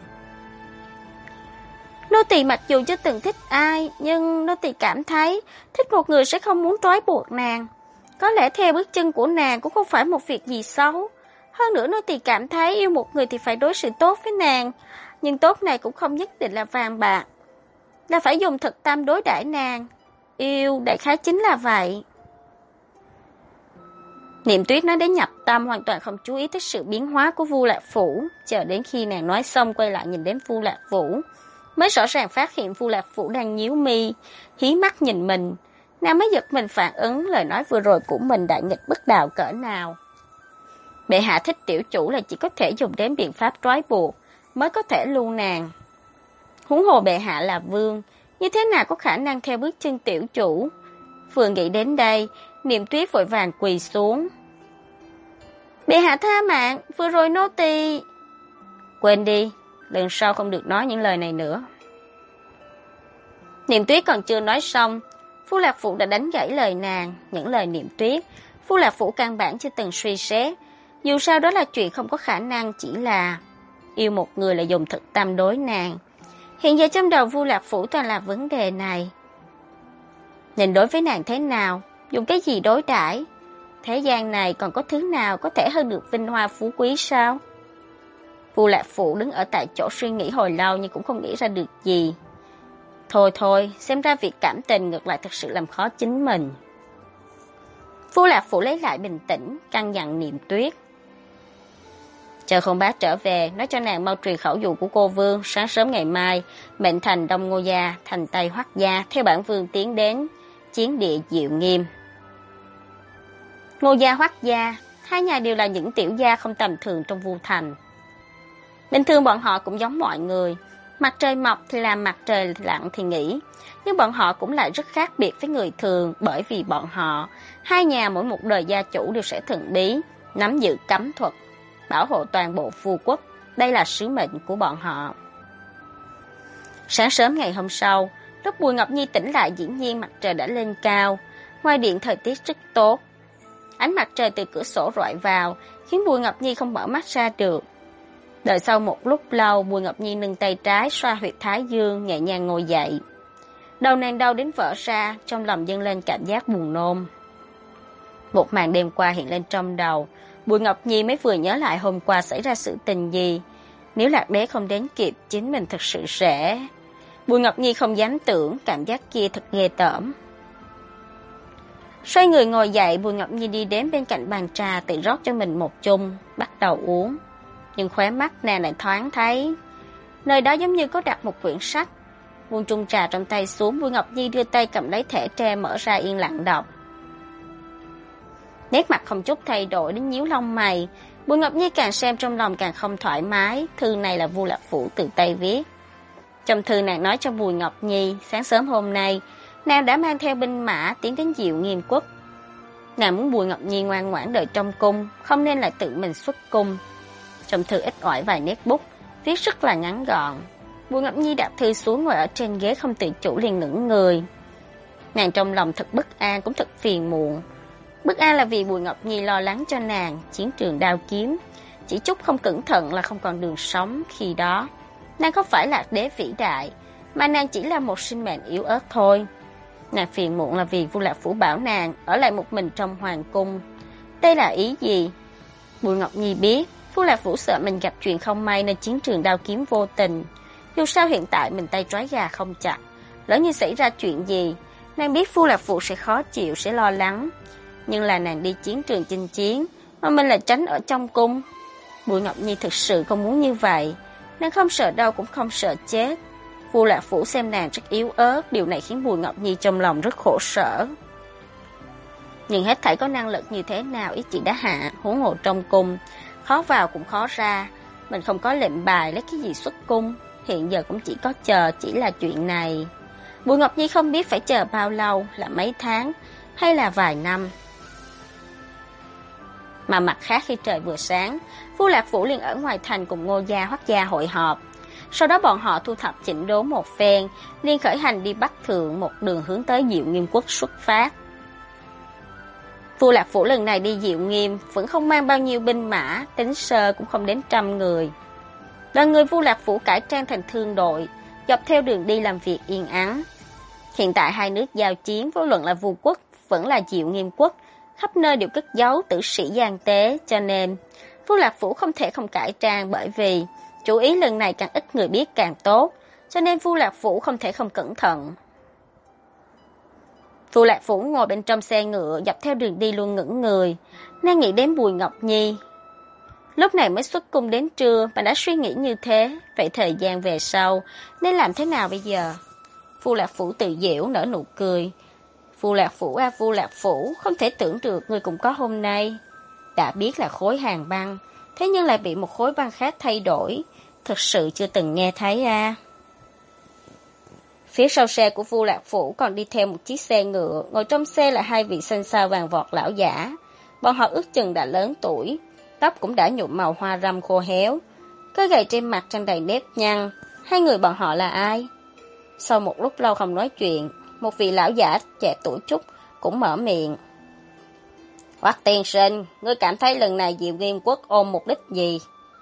Nô tỳ mặc dù chưa từng thích ai, nhưng nô tỳ cảm thấy thích một người sẽ không muốn trói buộc nàng. Có lẽ theo bước chân của nàng cũng không phải một việc gì xấu. Hơn nữa nô tỳ cảm thấy yêu một người thì phải đối xử tốt với nàng, nhưng tốt này cũng không nhất định là vàng bạc, là phải dùng thực tâm đối đãi nàng. Yêu đại khái chính là vậy. Niệm Tuyết nói đến nhập tâm, hoàn toàn không chú ý tới sự biến hóa của Vu Lạc Phủ, chờ đến khi nàng nói xong quay lại nhìn đến Vu Lạc Vũ, mới rõ ràng phát hiện Vu Lạc Vũ đang nhíu mi, hí mắt nhìn mình. Nàng mới giật mình phản ứng lời nói vừa rồi của mình đại nghịch bất đạo cỡ nào. Bệ hạ thích tiểu chủ là chỉ có thể dùng đến biện pháp trói buộc mới có thể lưu nàng. Huống hồ bệ hạ là vương, như thế nào có khả năng theo bước chân tiểu chủ? Vừa nghĩ đến đây, Niệm Tuyết vội vàng quỳ xuống. Bệ hạ tha mạng, vừa rồi nô tỳ... Quên đi, lần sau không được nói những lời này nữa. Niệm Tuyết còn chưa nói xong, Vu Lạc Phụ đã đánh gãy lời nàng. Những lời Niệm Tuyết, Vu Lạc Phụ căn bản chưa từng suy xét. Dù sao đó là chuyện không có khả năng, chỉ là yêu một người là dùng thực tâm đối nàng. Hiện giờ trong đầu Vu Lạc Phụ toàn là vấn đề này. Nên đối với nàng thế nào, dùng cái gì đối đãi? Thế gian này còn có thứ nào có thể hơn được vinh hoa phú quý sao? Vu Lạc Phụ đứng ở tại chỗ suy nghĩ hồi lâu nhưng cũng không nghĩ ra được gì. Thôi, xem ra việc cảm tình ngược lại thật sự làm khó chính mình. Vu Lạc Phụ lấy lại bình tĩnh, căn dặn Niệm Tuyết. Chờ Không Bá trở về, nói cho nàng mau truyền khẩu dụ của cô vương, sáng sớm ngày mai, mệnh thành Đông Ngô Gia, thành Tây Hoắc Gia, theo bản vương tiến đến chiến địa Diệu Nghiêm. Ngô Gia, Hoắc Gia, hai nhà đều là những tiểu gia không tầm thường trong Vu Thành. Bình thường bọn họ cũng giống mọi người, mặt trời mọc thì làm, mặt trời lặn thì nghỉ, nhưng bọn họ cũng lại rất khác biệt với người thường, bởi vì bọn họ, hai nhà mỗi một đời gia chủ đều sẽ thần bí, nắm giữ cấm thuật, bảo hộ toàn bộ Vu quốc, đây là sứ mệnh của bọn họ. Sáng sớm ngày hôm sau, lúc Bùi Ngọc Nhi tỉnh lại dĩ nhiên mặt trời đã lên cao, ngoài điện thời tiết rất tốt. Ánh mặt trời từ cửa sổ rọi vào, khiến Bùi Ngọc Nhi không mở mắt ra được. Đợi sau một lúc lâu, Bùi Ngọc Nhi nâng tay trái xoa huyệt thái dương, nhẹ nhàng ngồi dậy. Đầu nàng đau đến vỡ ra, trong lòng dâng lên cảm giác buồn nôn. Một màn đêm qua hiện lên trong đầu, Bùi Ngọc Nhi mới vừa nhớ lại hôm qua xảy ra sự tình gì. Nếu Lạc Đế không đến kịp, chính mình thật sự sẽ... Bùi Ngọc Nhi không dám tưởng, cảm giác kia thật ghê tởm. Xoay người ngồi dậy, Bùi Ngọc Nhi đi đến bên cạnh bàn trà, tự rót cho mình một chung, bắt đầu uống. Nhưng khóe mắt nàng lại thoáng thấy nơi đó giống như có đặt một quyển sách. Buông chung trà trong tay xuống, Bùi Ngọc Nhi đưa tay cầm lấy thẻ tre mở ra yên lặng đọc. Nét mặt không chút thay đổi đến nhíu lông mày, Bùi Ngọc Nhi càng xem trong lòng càng không thoải mái. Thư này là Vu Lạc Phụ tự tay viết. Trong thư nàng nói cho Bùi Ngọc Nhi, sáng sớm hôm nay nàng đã mang theo binh mã tiến đến Diệu Nghiêm quốc. Nàng muốn Bùi Ngọc Nhi ngoan ngoãn đợi trong cung, không nên lại tự mình xuất cung. Trong thư ít ỏi vài nét bút, viết rất là ngắn gọn. Bùi Ngọc Nhi đặt thư xuống ngồi ở trên ghế không tự chủ liền ngẩng người. Nàng trong lòng thật bất an cũng thật phiền muộn. Bất an là vì Bùi Ngọc Nhi lo lắng cho nàng, chiến trường đao kiếm, chỉ chút không cẩn thận là không còn đường sống. Khi đó, nàng không phải Lạc Đế vĩ đại, mà nàng chỉ là một sinh mệnh yếu ớt thôi. Nàng phiền muộn là vì Vu Lạc Phủ bảo nàng ở lại một mình trong hoàng cung. Đây là ý gì? Bùi Ngọc Nhi biết Vu Lạc Phủ sợ mình gặp chuyện không may nên chiến trường đao kiếm vô tình. Dù sao hiện tại mình tay trói gà không chặt, lỡ như xảy ra chuyện gì, nàng biết Vu Lạc Phủ sẽ khó chịu, sẽ lo lắng. Nhưng là nàng đi chiến trường chinh chiến, mà mình lại tránh ở trong cung. Bùi Ngọc Nhi thực sự không muốn như vậy. Nàng không sợ đau cũng không sợ chết. Vu Lạc Phủ xem nàng rất yếu ớt, điều này khiến Bùi Ngọc Nhi trong lòng rất khổ sở. Nhưng hết thảy có năng lực như thế nào ý chị đã hạ, huống hồ trong cung, khó vào cũng khó ra. Mình không có lệnh bài lấy cái gì xuất cung, hiện giờ cũng chỉ có chờ, chỉ là chuyện này. Bùi Ngọc Nhi không biết phải chờ bao lâu, là mấy tháng hay là vài năm. Mà mặt khác khi trời vừa sáng, Vu Lạc Phủ liền ở ngoài thành cùng Ngô Gia, Hoắc Gia hội họp. Sau đó bọn họ thu thập chỉnh đốn một phen, liền khởi hành đi Bắc Thượng, một đường hướng tới Diệu Nghiêm quốc xuất phát. Vu Lạc Phủ lần này đi Diệu Nghiêm vẫn không mang bao nhiêu binh mã, tính sơ cũng không đến 100 người. Đoàn người Vu Lạc Phủ cải trang thành thương đội, dọc theo đường đi làm việc yên ắng. Hiện tại hai nước giao chiến, vô luận là Vu quốc vẫn là Diệu Nghiêm quốc, khắp nơi đều cất giấu tử sĩ gian tế, cho nên Vu Lạc Phủ không thể không cải trang, bởi vì chủ ý lần này càng ít người biết càng tốt, cho nên Vu Lạc Phủ không thể không cẩn thận. Vu Lạc Phủ ngồi bên trong xe ngựa, dọc theo đường đi luôn ngẩng người. Nàng nghĩ đến Bùi Ngọc Nhi. Lúc này mới xuất cung đến trưa mà đã suy nghĩ như thế, vậy thời gian về sau nên làm thế nào bây giờ? Vu Lạc Phủ tự giễu nở nụ cười. Vu Lạc Phủ à Vu Lạc Phủ, không thể tưởng được người cũng có hôm nay. Đã biết là khối hàng băng, thế nhưng lại bị một khối băng khác thay đổi, thật sự chưa từng nghe thấy à. Phía sau xe của Vu Lạc Phủ còn đi theo một chiếc xe ngựa, ngồi trong xe là hai vị xanh xao vàng vọt lão giả. Bọn họ ước chừng đã lớn tuổi, tóc cũng đã nhuộm màu hoa râm khô héo, cái gầy trên mặt tràn đầy nếp nhăn. Hai người bọn họ là ai? Sau một lúc lâu không nói chuyện, một vị lão giả trẻ tuổi chút cũng mở miệng. Hoắc tiên sinh, ngươi cảm thấy lần này Diệu Nghiêm Quốc ôm mục đích gì?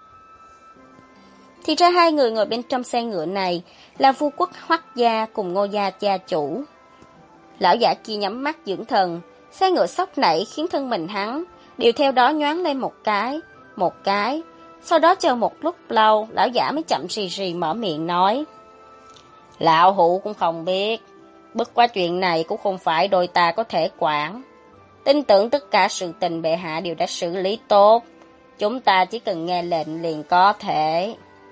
Thì ra hai người ngồi bên trong xe ngựa này là vua quốc Hoắc gia cùng Ngô gia gia chủ. Lão giả kia nhắm mắt dưỡng thần, xe ngựa sóc nảy khiến thân mình hắn đều theo đó nhoáng lên một cái. Sau đó chờ một lúc lâu, lão giả mới chậm rì rì mở miệng nói. Lão hủ cũng không biết, bất quá chuyện này cũng không phải đôi ta có thể quản. Tin tưởng tất cả sự tình bệ hạ đều đã xử lý tốt, chúng ta chỉ cần nghe lệnh liền có thể.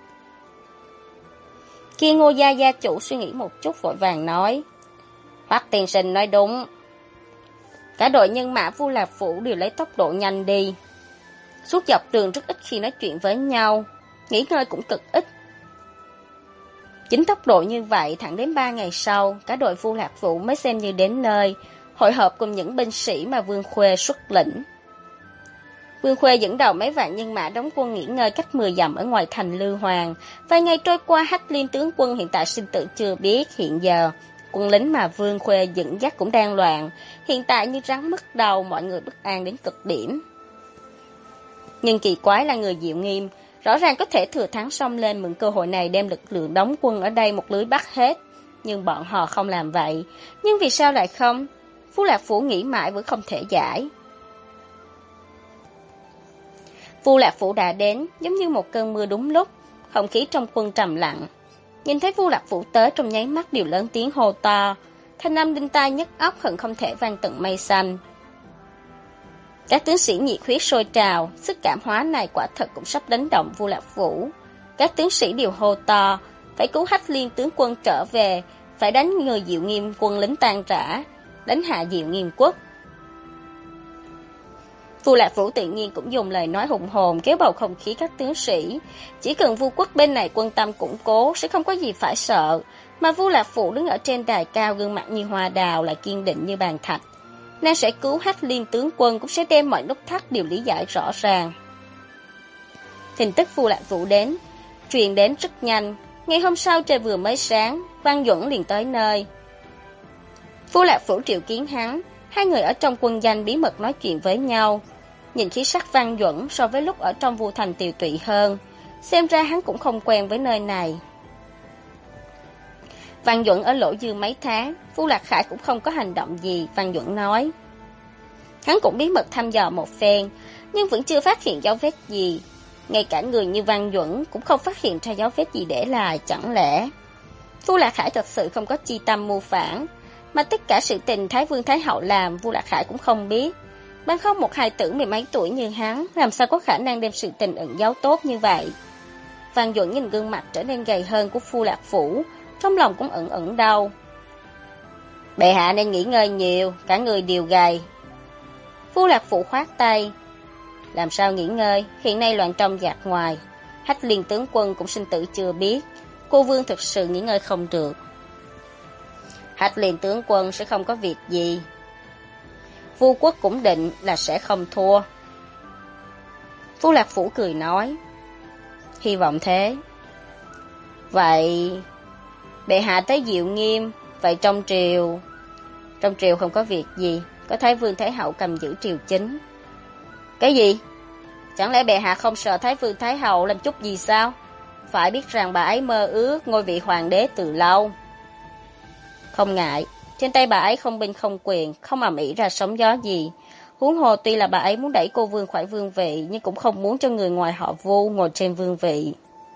Kia Ngô gia gia chủ suy nghĩ một chút vội vàng nói. Hoắc tiên sinh nói đúng. Cả đội nhân mã Vu Lạc Phủ đều lấy tốc độ nhanh đi. Suốt dọc đường rất ít khi nói chuyện với nhau, nghỉ ngơi cũng cực ít. Chính tốc độ như vậy thẳng đến 3 ngày sau, cả đội Vu Lạc Phủ mới xem như đến nơi, hội họp cùng những binh sĩ mà Vương Khuê xuất lĩnh. Vương Khuê dẫn đầu mấy vạn nhân mã đóng quân nghỉ ngơi cách 10 dặm ở ngoài thành Lư Hoàng. Vài ngày trôi qua, Hách Liên tướng quân hiện tại sinh tử chưa biết, hiện giờ quân lính mà Vương Khuê dẫn dắt cũng đang loạn, hiện tại như rắn mất đầu, mọi người bất an đến cực điểm. Nhưng kỳ quái là người Diệu Nghiêm rõ ràng có thể thừa thắng xông lên, mượn cơ hội này đem lực lượng đóng quân ở đây một lưới bắt hết, nhưng bọn họ không làm vậy. Nhưng vì sao lại không? Vu Lạc Phủ nghĩ mãi vẫn không thể giải. Vu Lạc Phủ đã đến, giống như một cơn mưa đúng lúc, không khí trong quân trầm lặng. Nhìn thấy Vu Lạc Phủ tới, trong nháy mắt đều lớn tiếng hô to, thanh âm đinh tai nhức óc hận không thể vang tận mây xanh. Các tướng sĩ nhiệt huyết sôi trào, sức cảm hóa này quả thật cũng sắp đánh động Vu Lạc Phủ. Các tướng sĩ đều hô to, phải cứu Hách Liên tướng quân trở về, phải đánh người Diệu Nghiêm quân lính tan rã, đánh hạ Diệu Nghiêm Quốc. Vu Lạc Phủ tự nhiên cũng dùng lời nói hùng hồn kéo bầu không khí các tướng sĩ, chỉ cần Vu quốc bên này quân tâm củng cố sẽ không có gì phải sợ, mà Vu Lạc Phủ đứng ở trên đài cao gương mặt như hoa đào lại kiên định như bàn thạch. Nàng sẽ cứu Hách Liên tướng quân, cũng sẽ đem mọi nút thắt đều lý giải rõ ràng. Tin tức Vu Lạc Phủ đến, truyền đến rất nhanh. Ngày hôm sau trời vừa mới sáng, Văn Duẩn liền tới nơi. Vu Lạc Phủ triệu kiến hắn, hai người ở trong quân danh bí mật nói chuyện với nhau. Nhìn khí sắc Văn Duẩn so với lúc ở trong Vu thành tiều tụy hơn, xem ra hắn cũng không quen với nơi này. Văn Duẩn ở Lỗ Dương mấy tháng, Vu Lạc Khải cũng không có hành động gì, Văn Duẩn nói. Hắn cũng bí mật thăm dò một phen, nhưng vẫn chưa phát hiện dấu vết gì. Ngay cả người như Văn Duẩn cũng không phát hiện ra dấu vết gì để lại, chẳng lẽ Vu Lạc Khải thật sự không có chi tâm mưu phản, mà tất cả sự tình Thái Vương Thái Hậu làm Vu Lạc Khải cũng không biết. Bằng không một hài tử 10 mấy tuổi như hắn, làm sao có khả năng đem sự tình ẩn giấu tốt như vậy. Văn Duẩn nhìn gương mặt trở nên gầy hơn của Vu Lạc Phủ, trong lòng cũng ẩn ẩn đau. Bệ hạ nên nghỉ ngơi nhiều, cả người đều gầy. Vu Lạc Phủ khoát tay. Làm sao nghỉ ngơi, hiện nay loạn trong giặc ngoài. Hách Liên tướng quân cũng sinh tử chưa biết, cô vương thực sự nghỉ ngơi không được. Hách Liên tướng quân sẽ không có việc gì. Vu quốc cũng định là sẽ không thua. Vu Lạc Phủ cười nói. Hy vọng thế. Vậy bệ hạ tới Diệu Nghiêm, vậy trong triều không có việc gì, có Thái Vương Thái Hậu cầm giữ triều chính. Cái gì? Chẳng lẽ bệ hạ không sợ Thái Vương Thái Hậu làm chút gì sao? Phải biết rằng bà ấy mơ ước ngôi vị hoàng đế từ lâu. Không ngại, trên tay bà ấy không binh không quyền, không ầm ĩ ra sóng gió gì. Huống hồ tuy là bà ấy muốn đẩy cô vương khỏi vương vị, nhưng cũng không muốn cho người ngoài họ Vu ngồi trên vương vị.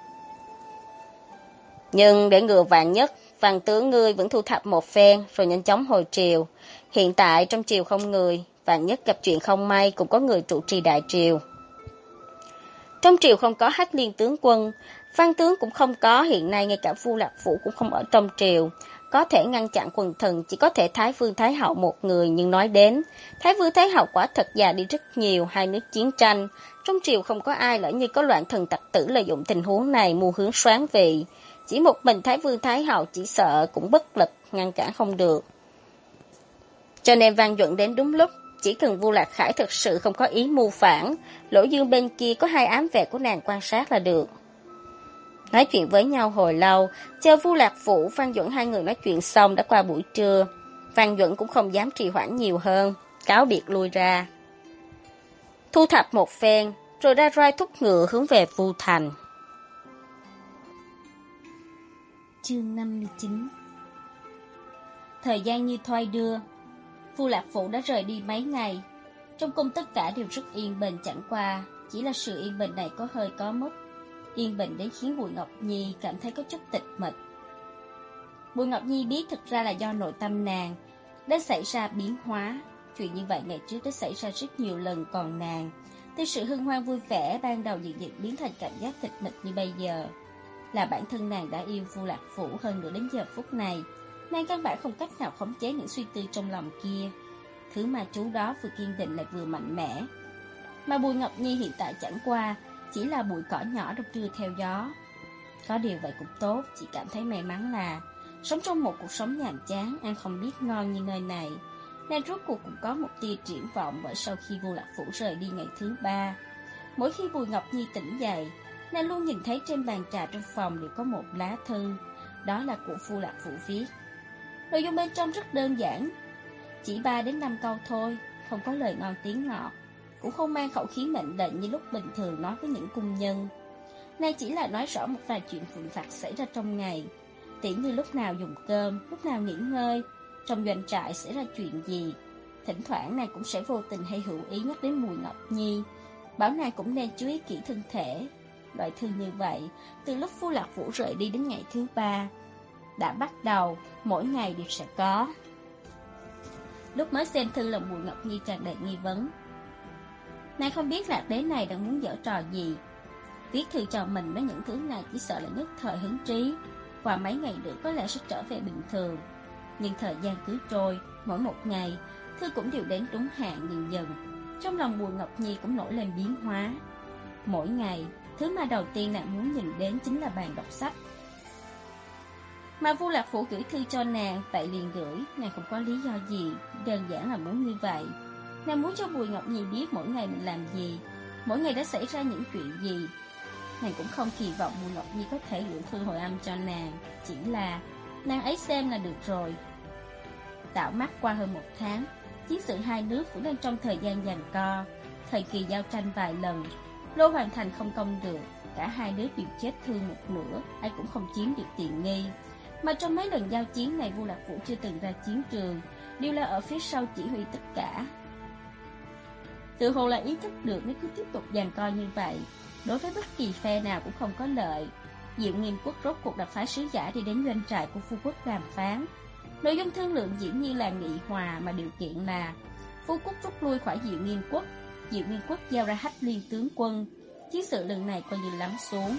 Nhưng để ngừa vạn nhất, Văn tướng ngươi vẫn thu thập một phen rồi nhanh chóng hồi triều. Hiện tại trong triều không người, vạn nhất gặp chuyện không may cũng có người trụ trì đại triều. Trong triều không có Hách Liên tướng quân, văn tướng cũng không có, hiện nay ngay cả Vu Lạc Phủ cũng không ở trong triều. Có thể ngăn chặn quần thần chỉ có thể Thái Vương Thái Hậu một người, nhưng nói đến, Thái Vương Thái Hậu quả thật già đi rất nhiều, hai nước chiến tranh. Trong triều không có ai, lỡ như có loạn thần tặc tử lợi dụng tình huống này mưu hướng soán vị. Chỉ một mình Thái Vương Thái Hậu chỉ sợ cũng bất lực, ngăn cản không được. Cho nên Văn Duẩn đến đúng lúc, chỉ cần Vu Lạc Khải thực sự không có ý mưu phản, Lỗ Dương bên kia có hai ám vệ của nàng quan sát là được. Nói chuyện với nhau hồi lâu, chờ Vu Lạc Phủ, Văn Duẩn hai người nói chuyện xong đã qua buổi trưa. Văn Duẩn cũng không dám trì hoãn nhiều hơn, cáo biệt lui ra. Thu thập một phen, rồi ra roi thúc ngựa hướng về Vu Thành. Chương 59. Thời gian như thoi đưa, Vu Lạc Phủ đã rời đi mấy ngày. Trong cung tất cả đều rất yên bình, chẳng qua chỉ là sự yên bình này có mất. Yên bình đến khiến Bùi Ngọc Nhi cảm thấy có chút tịch mịch. Bùi Ngọc Nhi biết thực ra là do nội tâm nàng đã xảy ra biến hóa. Chuyện như vậy ngày trước đã xảy ra rất nhiều lần, còn nàng từ sự hân hoan vui vẻ ban đầu dần dần biến thành cảm giác tịch mịch như bây giờ. Là bản thân nàng đã yêu Vu Lạc Phủ, hơn nữa đến giờ phút này nàng căn bản không cách nào khống chế những suy tư trong lòng kia. Thứ mà chú đó vừa kiên định lại vừa mạnh mẽ. Mà Bùi Ngọc Nhi hiện tại chẳng qua chỉ là bụi cỏ nhỏ đung đưa theo gió. Có điều vậy cũng tốt, chỉ cảm thấy may mắn là sống trong một cuộc sống nhàm chán, ăn không biết ngon như nơi này. Nàng rốt cuộc cũng có một tia triển vọng, bởi sau khi Vu Lạc Phủ rời đi ngày thứ 3, mỗi khi Bùi Ngọc Nhi tỉnh dậy, nàng luôn nhìn thấy trên bàn trà trong phòng đều có một lá thư. Đó là của Vu Lạc Phủ viết. Nội dung bên trong rất đơn giản, chỉ 3 đến 5 câu thôi, không có lời ngon tiếng ngọt, cũng không mang khẩu khí mệnh lệnh như lúc bình thường nói với những cung nhân. Nàng chỉ là nói rõ một vài chuyện vụn vặt xảy ra trong ngày, tỉ như lúc nào dùng cơm, lúc nào nghỉ ngơi, trong doanh trại xảy ra chuyện gì. Thỉnh thoảng nàng cũng sẽ vô tình hay hữu ý nhắc đến Bùi Ngọc Nhi, bảo nàng cũng nên chú ý kỹ thân thể. Loại thư như vậy, từ lúc Vu Lạc Phủ rời đi đến ngày thứ 3 đã bắt đầu, mỗi ngày đều sẽ có. Lúc mới xem thư lòng Bùi Ngọc Nhi tràn đầy nghi vấn. Nàng không biết Lạc Đế này đang muốn giở trò gì. Viết thư cho mình với những thứ này chỉ sợ là nhất thời hứng trí, qua mấy ngày nữa có lẽ sẽ trở về bình thường. Nhưng thời gian cứ trôi, mỗi một ngày thư cũng đều đến đúng hạn. Dần dần trong lòng Bùi Ngọc Nhi cũng nổi lên biến hóa. Mỗi ngày, thứ mà đầu tiên nàng muốn nhìn đến chính là bàn đọc sách. Mà Vu Lạc Phủ gửi thư cho nàng, vậy liền gửi. Nàng không có lý do gì, đơn giản là muốn như vậy. Nàng muốn cho Bùi Ngọc Nhi biết mỗi ngày mình làm gì, mỗi ngày đã xảy ra những chuyện gì. Nàng cũng không kỳ vọng Bùi Ngọc Nhi có thể gửi thư hồi âm cho nàng, chỉ là nàng ấy xem là được rồi. Đảo mắt qua hơn 1 tháng, chiến sự hai nước vẫn đang trong thời gian giằng co. Thời kỳ giao tranh vài lần, Lô Hoàng Thành không công được, cả hai nước đều chết thương một nửa, ai cũng không chiếm được tiện nghi. Mà trong mấy lần giao chiến này, Vu Lạc Phủ chưa từng ra chiến trường, đều là ở phía sau chỉ huy tất cả. Tự hồ là ý thức được nếu cứ tiếp tục giằng co như vậy, đối với bất kỳ phe nào cũng không có lợi. Diệu Nghiêm Quốc rốt cuộc đã phái sứ giả đi đến doanh trại của Phu Quốc đàm phán. Nội dung thương lượng dĩ nhiên là nghị hòa, mà điều kiện là Phu Quốc rút lui khỏi Diệu Nghiêm Quốc, Diệu Nghiêm Quốc giao ra Hách Liên tướng quân. Chiến sự lần này coi như lắng xuống.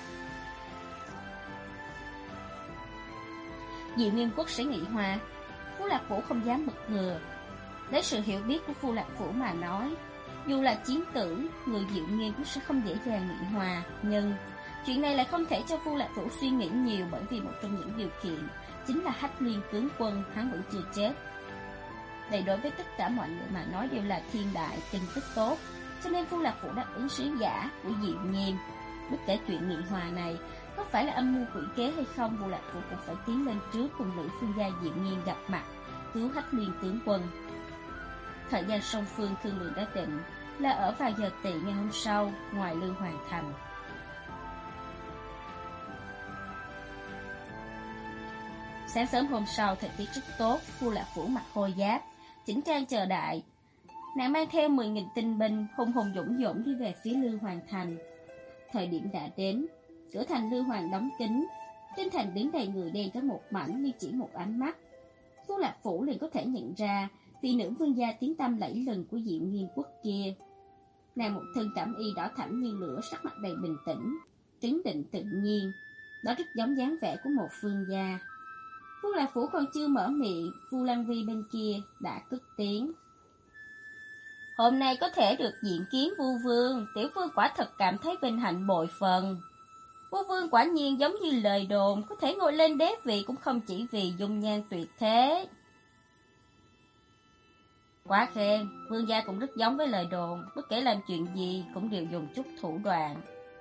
Diệu Nghiêm Quốc sẽ nghị hòa. Vu Lạc Phủ không dám bật ngừa. Lấy sự hiểu biết của Vu Lạc Phủ mà nói, dù là chiến tử, người Diệu Nghiêm cũng sẽ không dễ dàng nghị hòa. Nhưng chuyện này lại không thể cho Vu Lạc Phủ suy nghĩ nhiều, bởi vì một trong những điều kiện chính là Hách Liên tướng quân hắn vẫn chưa chết. Đây đối với tất cả mọi người mà nói đều là thiên đại tin tức tốt, cho nên Vu Lạc Phủ đáp ứng sứ giả của Diệu Nghiêm. Bất kể chuyện nghị hòa này có phải là âm mưu quỷ kế hay không, Vu Lạc Phủ cũng phải tiến lên trước cùng nữ phương gia Diệu Nghiêm gặp mặt, cứu Hách Liên tướng quân. Thời gian song phương thương lượng đã định là ở vào giờ tỵ ngày hôm sau, ngoài Lư Hoàng Thành. Sáng sớm hôm sau, thời tiết rất tốt, Vu Lạc Phủ mặc khôi giáp, chỉnh trang chờ đại. Nàng mang theo 10.000 tinh binh, hùng hùng dũng dũng đi về phía Lư Hoàng Thành. Thời điểm đã đến, cửa thành Lư Hoàng đóng kín, trên thành đứng đầy người đen tới một mảnh, nhưng chỉ một ánh mắt Vu Lạc Phủ liền có thể nhận ra Vị nữ vương gia tiếng tăm lẫy lừng của Diệu Nghiêm quốc kia. Nàng một thân cẩm y đỏ thẫm như lửa, sắc mặt đầy bình tĩnh, trấn định tự nhiên. Đó rất giống dáng vẻ của một vương gia. Vu Lạc Phủ còn chưa mở miệng, Vu Lăng Vi bên kia đã cất tiếng. Hôm nay có thể được diện kiến Vu Vương, tiểu vương quả thật cảm thấy vinh hạnh bội phần. Vu Vương quả nhiên giống như lời đồn, có thể ngồi lên đế vị cũng không chỉ vì dung nhan tuyệt thế. Quá khen, vương gia cũng rất giống với lời đồn, bất kể làm chuyện gì cũng đều dùng chút thủ đoạn.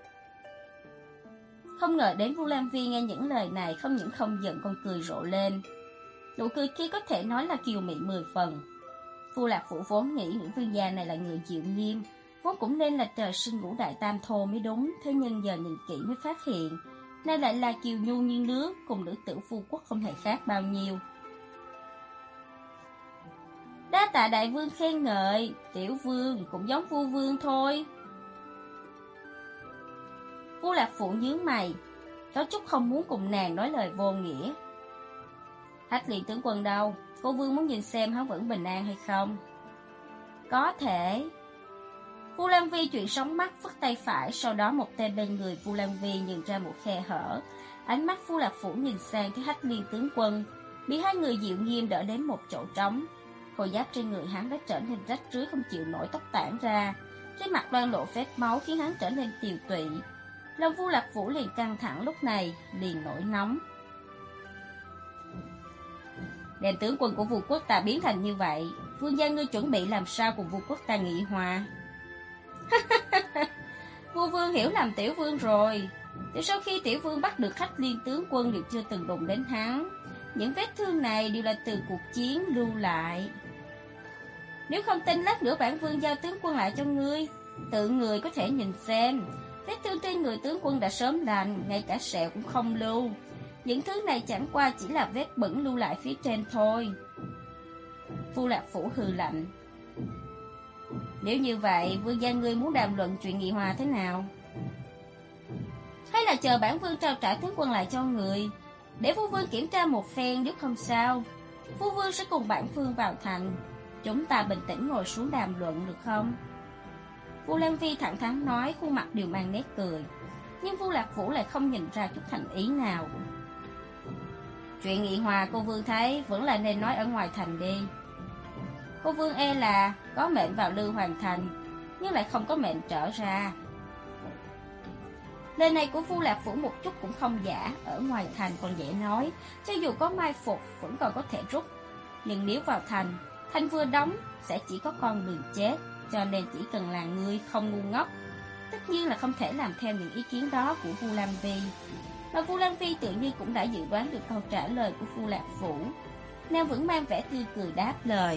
Không ngờ đến Vu Lam Vi nghe những lời này không những không giận còn cười rộ lên. Nụ cười kia có thể nói là kiều mị 10 phần. Vu Lạc Phủ vốn nghĩ nữ vương gia này là người Diệu Nghiêm, vốn cũng nên là trời sinh ngũ đại tam thô mới đúng, thế nhưng giờ nhìn kỹ mới phát hiện, nay lại là kiều nhu như nước, cùng nữ tử Vu quốc không hề khác bao nhiêu. Đa tạ đại vương khen ngợi, tiểu vương cũng giống Vu Vương thôi. Vu Lạc Phủ nhướng mày, có chút không muốn cùng nàng nói lời vô nghĩa. Hách Liên tướng quân đâu? Cô vương muốn nhìn xem hắn vẫn bình an hay không? Có thể. Vu Lan Vi chuyển sóng mắt, vứt tay phải, sau đó một tay bên người Vu Lan Vi nhận ra một khe hở. Ánh mắt Vu Lạc Phủ nhìn sang cái Hách Liên tướng quân, bị hai người Diệu Nghiêm đỡ đến một chỗ trống. Khôi giáp trên người hắn đã trở nên rách rưới không chịu nổi, tóc tản ra, trên mặt loang lộ vết máu khiến hắn trở nên tiều tụy. Lòng Vu Lạc Phủ liền căng thẳng, lúc này liền nổi nóng. Đem tướng quân của Vu quốc ta biến thành như vậy, vương gia ngươi chuẩn bị làm sao cùng Vu quốc ta nghị hòa? Vu vương hiểu lầm tiểu vương rồi. Từ sau khi tiểu vương bắt được Hách Liên tướng quân đều chưa từng đụng đến hắn. Những vết thương này đều là từ cuộc chiến lưu lại. Nếu không tin lát nữa bản vương giao tướng quân lại cho ngươi, tự người có thể nhìn xem. Vết thương trên người tướng quân đã sớm lành, ngay cả sẹo cũng không lưu. Những thứ này chẳng qua chỉ là vết bẩn lưu lại phía trên thôi. Vu Lạc Phủ hừ lạnh. Nếu như vậy, vương gia ngươi muốn đàm luận chuyện nghị hòa thế nào? Hay là chờ bản vương trao trả tướng quân lại cho người, để Vu vương kiểm tra một phen, nếu không sao, Vu vương sẽ cùng bản vương vào thành. Chúng ta bình tĩnh ngồi xuống đàm luận được không? Vu Lan Vi thẳng thắn nói, khuôn mặt đều mang nét cười. Nhưng Vu Lạc Phủ lại không nhìn ra chút thành ý nào. Chuyện nghị hòa cô vương thấy vẫn là nên nói ở ngoài thành đi. Cô vương e là có mệnh vào Lư Hoàng thành, nhưng lại không có mệnh trở ra. Lời này của Vu Lạc Phủ một chút cũng không giả. Ở ngoài thành còn dễ nói, cho dù có mai phục vẫn còn có thể rút. Nhưng nếu vào thành, thành vừa đóng sẽ chỉ có con đường chết. Cho nên chỉ cần là người không ngu ngốc, tất nhiên là không thể làm theo những ý kiến đó của Vu Lan Vi. Mà Vu Lan Vi tự nhiên cũng đã dự đoán được câu trả lời của Vu Lạc Phủ. Nàng vẫn mang vẻ tươi cười đáp lời.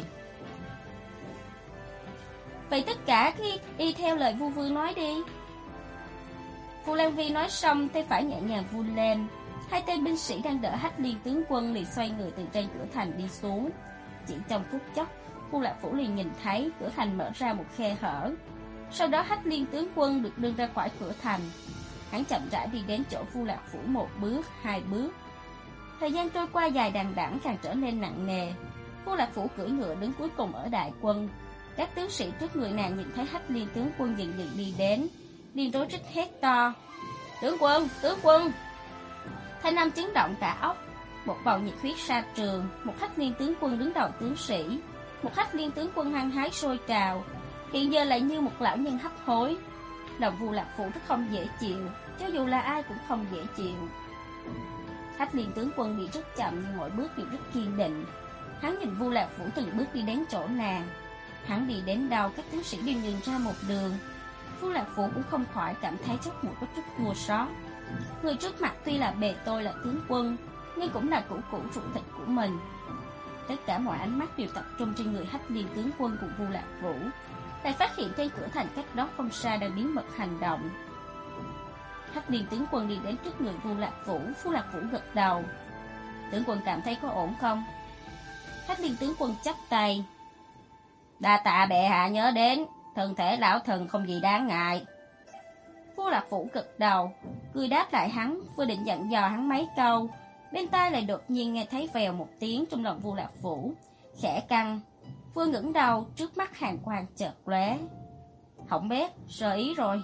Vậy tất cả khi y theo lời Vu vương nói đi. Vu Lan Vi nói xong, tay phải nhẹ nhàng vun lên. Hai tên binh sĩ đang đỡ Hách Liên tướng quân liền xoay người từ trên cửa thành đi xuống. Chỉ trong phút chốc, Vu Lạc Phủ liền nhìn thấy cửa thành mở ra một khe hở. Sau đó Hách Liên tướng quân được đưa ra khỏi cửa thành. Hắn chậm rãi đi đến chỗ Vu Lạc Phủ, một bước, hai bước. Thời gian trôi qua dài đằng đẵng càng trở nên nặng nề. Vu Lạc Phủ cưỡi ngựa đứng cuối cùng ở đại quân. Các tướng sĩ trước người nàng nhìn thấy Hách Liên tướng quân dần dần đi đến, liền rối rít hét to: Tướng quân, tướng quân! Thanh âm chấn động cả óc. Một bầu nhiệt huyết sa trường, một Hách Liên tướng quân đứng đầu tướng sĩ, một Hách Liên tướng quân hăng hái sôi trào, hiện giờ lại như một lão nhân hấp hối. Lòng Vu Lạc Phủ rất không dễ chịu, cho dù là ai cũng không dễ chịu. Hách Liên tướng quân đi rất chậm nhưng mỗi bước đều rất kiên định. Hắn nhìn Vu Lạc Phủ từng bước đi đến chỗ nàng. Hắn đi đến đâu các tướng sĩ đều nhường ra một đường. Vu Lạc Phủ cũng không khỏi cảm thấy chót mũi có chút chua xót. Người trước mặt tuy là bề tôi là tướng quân, nhưng cũng là cũ ruột thịt của mình. Tất cả mọi ánh mắt đều tập trung trên người Hách Liên tướng quân cùng Vu Lạc Phủ. Lại phát hiện trên cửa thành cách đó không xa đang bí mật hành động. Hách Liên tướng quân đi đến trước người Vu Lạc Phủ. Vu Lạc Phủ gật đầu. Tướng quân cảm thấy có ổn không? Hách Liên tướng quân chắp tay. Đa tạ bệ hạ nhớ đến, thân thể lão thần không gì đáng ngại. Vu Lạc Phủ gật đầu, cười đáp lại hắn, vừa định dặn dò hắn mấy câu, bên tai lại đột nhiên nghe thấy vèo một tiếng trong lòng Vu Lạc Phủ, khẽ căng. Vừa ngẩng đầu, trước mắt hàn quang chợt lóe. Hỏng bét, sơ ý rồi.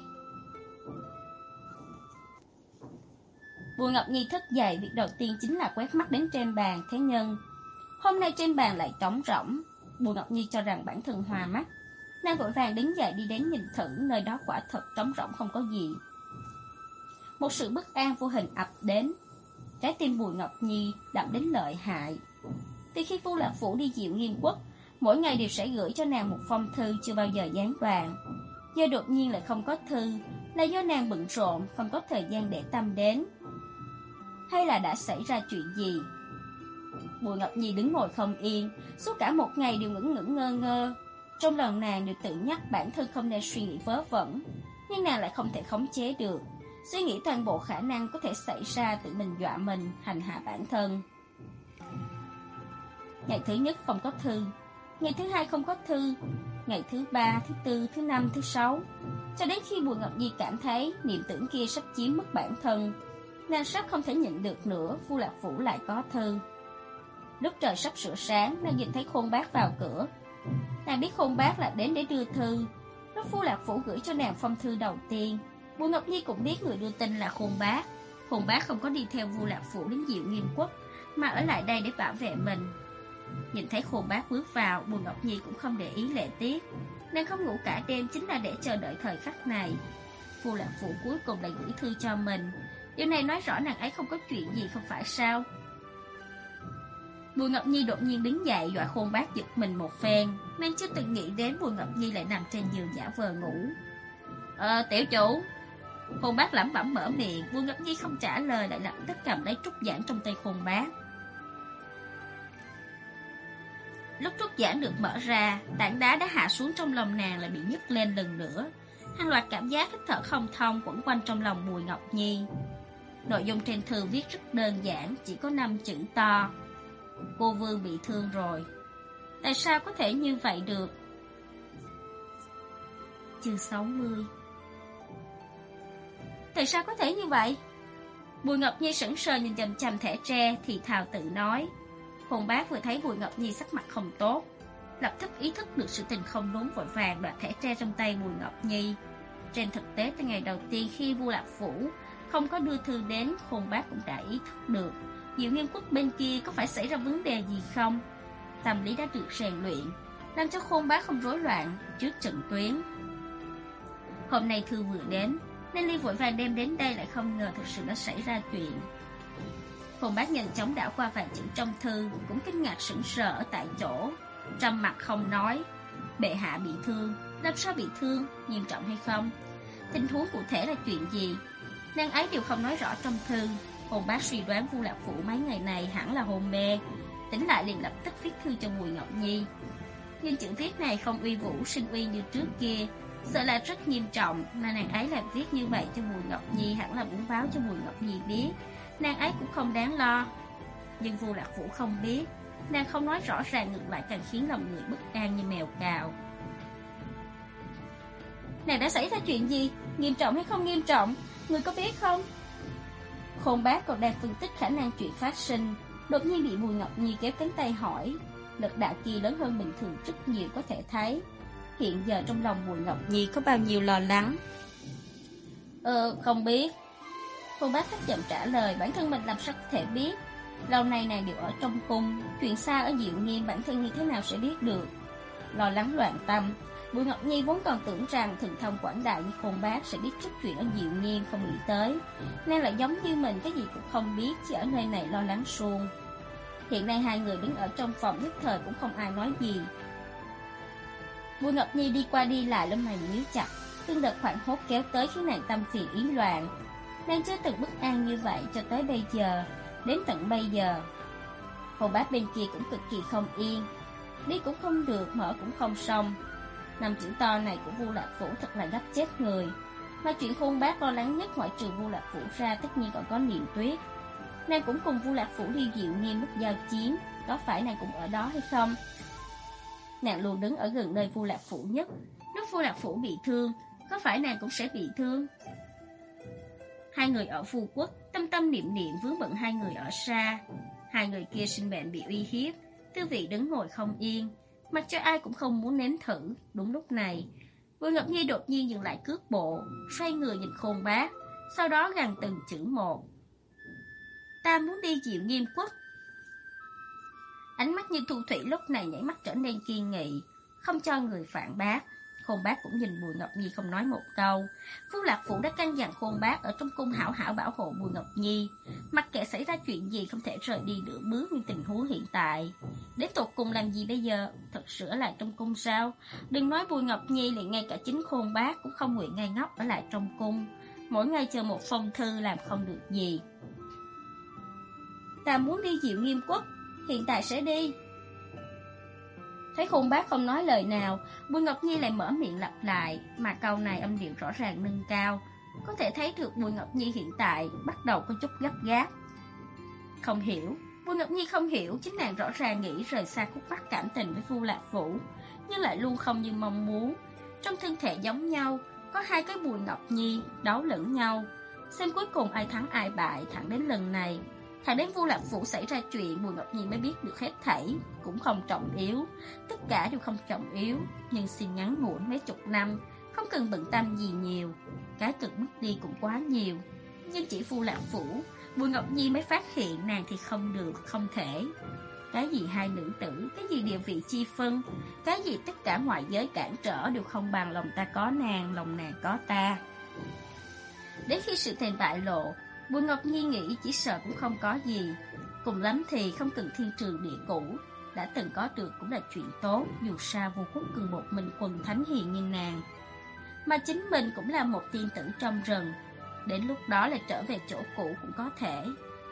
Bùi Ngọc Nhi thức dậy, việc đầu tiên chính là quét mắt đến trên bàn. Thế nhưng hôm nay trên bàn lại trống rỗng. Bùi Ngọc Nhi cho rằng bản thân hoa mắt. Nàng vội vàng đứng dậy đi đến nhìn thử, nơi đó quả thật trống rỗng không có gì. Một sự bất an vô hình ập đến. Trái tim Bùi Ngọc Nhi đậm đến lợi hại. Từ khi Vu Lạc Phủ đi Diệu Nghiên Quốc, mỗi ngày đều sẽ gửi cho nàng một phong thư chưa bao giờ gián đoạn. Giờ đột nhiên lại không có thư, là do nàng bận rộn, không có thời gian để tâm đến, hay là đã xảy ra chuyện gì? Bùi Ngọc Nhi đứng ngồi không yên, suốt cả một ngày đều ngẩn ngẩn ngơ ngơ. Trong lòng nàng đều tự nhắc bản thân không nên suy nghĩ vớ vẩn, nhưng nàng lại không thể khống chế được. Suy nghĩ toàn bộ khả năng có thể xảy ra, tự mình dọa mình, hành hạ bản thân. Ngày thứ nhất không có thư, ngày thứ hai không có thư, ngày thứ ba, thứ tư, thứ năm, thứ sáu, cho đến khi Bùi Ngọc Nhi cảm thấy niệm tưởng kia sắp chiếm mất bản thân, nàng sắp không thể nhịn được nữa. Vu Lạc Phủ lại có thư. Lúc trời sắp sửa sáng, nàng nhìn thấy Khôn Bác vào cửa. Nàng biết Khôn Bác là đến để đưa thư. Lúc Vu Lạc Phủ gửi cho nàng phong thư đầu tiên, Bùi Ngọc Nhi cũng biết người đưa tin là Khôn Bác. Khôn Bác không có đi theo Vu Lạc Phủ đến Diệu Nghiên Quốc, mà ở lại đây để bảo vệ mình. Nhìn thấy Khôn Bác bước vào, Bùi Ngọc Nhi cũng không để ý lệ tiết. Nàng không ngủ cả đêm chính là để chờ đợi thời khắc này. Vu Lạc Phủ cuối cùng lại gửi thư cho mình. Điều này nói rõ nàng ấy không có chuyện gì, không phải sao? Bùi Ngọc Nhi đột nhiên đứng dậy, dọa Khôn Bác giật mình một phen. Nàng chưa từng nghĩ đến Bùi Ngọc Nhi lại nằm trên giường giả vờ ngủ. Tiểu chủ. Khôn Bác lẩm bẩm mở miệng. Bùi Ngọc Nhi không trả lời, lại lập tức cầm lấy trúc giảng trong tay Khôn Bác. Lúc trúc giảng được mở ra, tảng đá đã hạ xuống trong lòng nàng lại bị nhấc lên lần nữa. Hàng loạt cảm giác hít thở không thông quẩn quanh trong lòng Bùi Ngọc Nhi. Nội dung trên thư viết rất đơn giản, chỉ có 5 chữ to: cô Vương bị thương rồi. Tại sao có thể như vậy được? Chương 60. Tại sao có thể như vậy? Bùi Ngọc Nhi sững sờ nhìn chằm chằm thẻ tre, thì thào tự nói. Khôn Bác vừa thấy Bùi Ngọc Nhi sắc mặt không tốt, lập tức ý thức được sự tình không đúng, vội vàng đoạt thẻ tre trong tay Bùi Ngọc Nhi. Trên thực tế, từ ngày đầu tiên khi Vu Lạc Phủ không có đưa thư đến, Khôn Bác cũng đã ý thức được Diệu Nghiên Quốc bên kia có phải xảy ra vấn đề gì không. Tâm lý đã được rèn luyện, làm cho Khôn Bác không rối loạn trước trận tuyến. Hôm nay thư vừa đến, nên Ly vội vàng đem đến đây, lại không ngờ thực sự đã xảy ra chuyện. Khôn Bác nhanh chóng đảo qua vài chữ trong thư, cũng kinh ngạc sững sờ ở tại chỗ, trầm mặt không nói. Bệ hạ bị thương, làm sao bị thương, nghiêm trọng hay không, tình huống cụ thể là chuyện gì, nàng ấy đều không nói rõ trong thư. Khôn Bác suy đoán Vu Lạc Phủ mấy ngày này hẳn là hôn mê, tỉnh lại liền lập tức viết thư cho Bùi Ngọc Nhi. Nhưng chữ viết này không uy vũ sinh uy như trước kia, sợ là rất nghiêm trọng, mà nàng ấy làm viết như vậy cho Bùi Ngọc Nhi hẳn là muốn báo cho Bùi Ngọc Nhi biết nàng ấy cũng không đáng lo. Nhưng Vu Lạc Phủ không biết, nàng không nói rõ ràng ngược lại càng khiến lòng người bất an như mèo cào. Nàng đã xảy ra chuyện gì? Nghiêm trọng hay không nghiêm trọng? Người có biết không? Khôn Bác còn đang phân tích khả năng chuyện phát sinh, đột nhiên bị Bùi Ngọc Nhi kéo cánh tay hỏi. Lực đạo kia lớn hơn bình thường rất nhiều, có thể thấy hiện giờ trong lòng Bùi Ngọc Nhi có bao nhiêu lo lắng. Không biết. Khôn Bác thất vọng trả lời, bản thân mình làm sao có thể biết. Lâu nay nàng đều ở trong cung, chuyện xa ở Diệu Nghiên bản thân như thế nào sẽ biết được. Lo lắng loạn tâm, Bùi Ngọc Nhi vốn còn tưởng rằng thần thông quảng đại như Khôn Bác sẽ biết chút chuyện ở Diệu Nghiên, không nghĩ tới nàng lại giống như mình, cái gì cũng không biết, chỉ ở nơi này lo lắng suông. Hiện nay hai người đứng ở trong phòng nhất thời cũng không ai nói gì. Bùi Ngọc Nhi đi qua đi lại, lông mày nhíu chặt, từng đợt hoảng hốt kéo tới khiến nàng tâm phiền ý loạn. Nàng chưa từng bất an như vậy cho tới bây giờ, đến tận bây giờ. Khôn Bác bên kia cũng cực kỳ không yên, đi cũng không được, mở cũng không xong. 5 chữ to này của Vu Lạc Phủ thật là gấp chết người. Mà chuyện Khôn Bác lo lắng nhất ngoại trừ Vu Lạc Phủ ra, tất nhiên còn có Niệm Tuyết. Nàng cũng cùng Vu Lạc Phủ đi Diệu Nghiên lúc giao chiến, có phải nàng cũng ở đó hay không? Nàng luôn đứng ở gần nơi Vu Lạc Phủ nhất, lúc Vu Lạc Phủ bị thương, có phải nàng cũng sẽ bị thương? Hai người ở Vu Quốc, tâm tâm niệm niệm vướng bận hai người ở xa. Hai người kia sinh bệnh bị uy hiếp, Tư Vị đứng ngồi không yên, mặc cho ai cũng không muốn nếm thử. Đúng lúc này, Bùi Ngọc Nhi đột nhiên dừng lại cước bộ, xoay người nhìn Khôn Bác, sau đó gằn từng chữ một: "Ta muốn đi Diệu Nghiêm Quốc." Ánh mắt Như Thu Thủy lúc này nhảy mắt trở nên kiên nghị, không cho người phản bác. Khôn Bác cũng nhìn Bùi Ngọc Nhi không nói một câu. Phu Lạc Phủ đã căn dặn Khôn Bác ở trong cung hảo hảo bảo hộ Bùi Ngọc Nhi, mặc kệ xảy ra chuyện gì không thể rời đi nửa bước như tình huống hiện tại. Đến tột cùng làm gì bây giờ? Thật sửa lại trong cung sao? Đừng nói Bùi Ngọc Nhi, liền ngay cả chính Khôn Bác cũng không nguyện ngây ngốc ở lại trong cung, mỗi ngày chờ một phong thư làm không được gì. "Ta muốn đi Diệu Nghiêm Quốc, hiện tại sẽ đi." Thấy Khôn Bác không nói lời nào, Bùi Ngọc Nhi lại mở miệng lặp lại, mà câu này âm điệu rõ ràng nâng cao. Có thể thấy được Bùi Ngọc Nhi hiện tại bắt đầu có chút gấp gáp. Không hiểu, Bùi Ngọc Nhi không hiểu, chính nàng rõ ràng nghĩ rời xa khúc mắc cảm tình với Phu Lạc Phủ, nhưng lại luôn không như mong muốn. Trong thân thể giống nhau, có hai cái Bùi Ngọc Nhi đấu lẫn nhau, xem cuối cùng ai thắng ai bại. Thẳng đến lần này, thẳng đến Vu Lạc Phủ xảy ra chuyện, Bùi Ngọc Nhi mới biết được hết thảy cũng không trọng yếu, tất cả đều không trọng yếu, nhưng xin ngắn ngủn mấy chục năm, không cần bận tâm gì nhiều, cái cực mất đi cũng quá nhiều. Nhưng chỉ Vu Lạc Phủ, Bùi Ngọc Nhi mới phát hiện nàng thì không được, không thể. Cái gì hai nữ tử, cái gì địa vị chi phân, cái gì tất cả ngoại giới cản trở đều không bằng lòng ta có nàng, lòng nàng có ta. Đến khi sự tình bại lộ, Bùi Ngọc Nhi nghĩ chỉ sợ cũng không có gì, cùng lắm thì không cần thiên trường địa cũ, đã từng có được cũng là chuyện tốt, dù sao Vô Quốc cường một mình quần thánh hiền như nàng, mà chính mình cũng là một tiên tử trong rừng, đến lúc đó lại trở về chỗ cũ cũng có thể.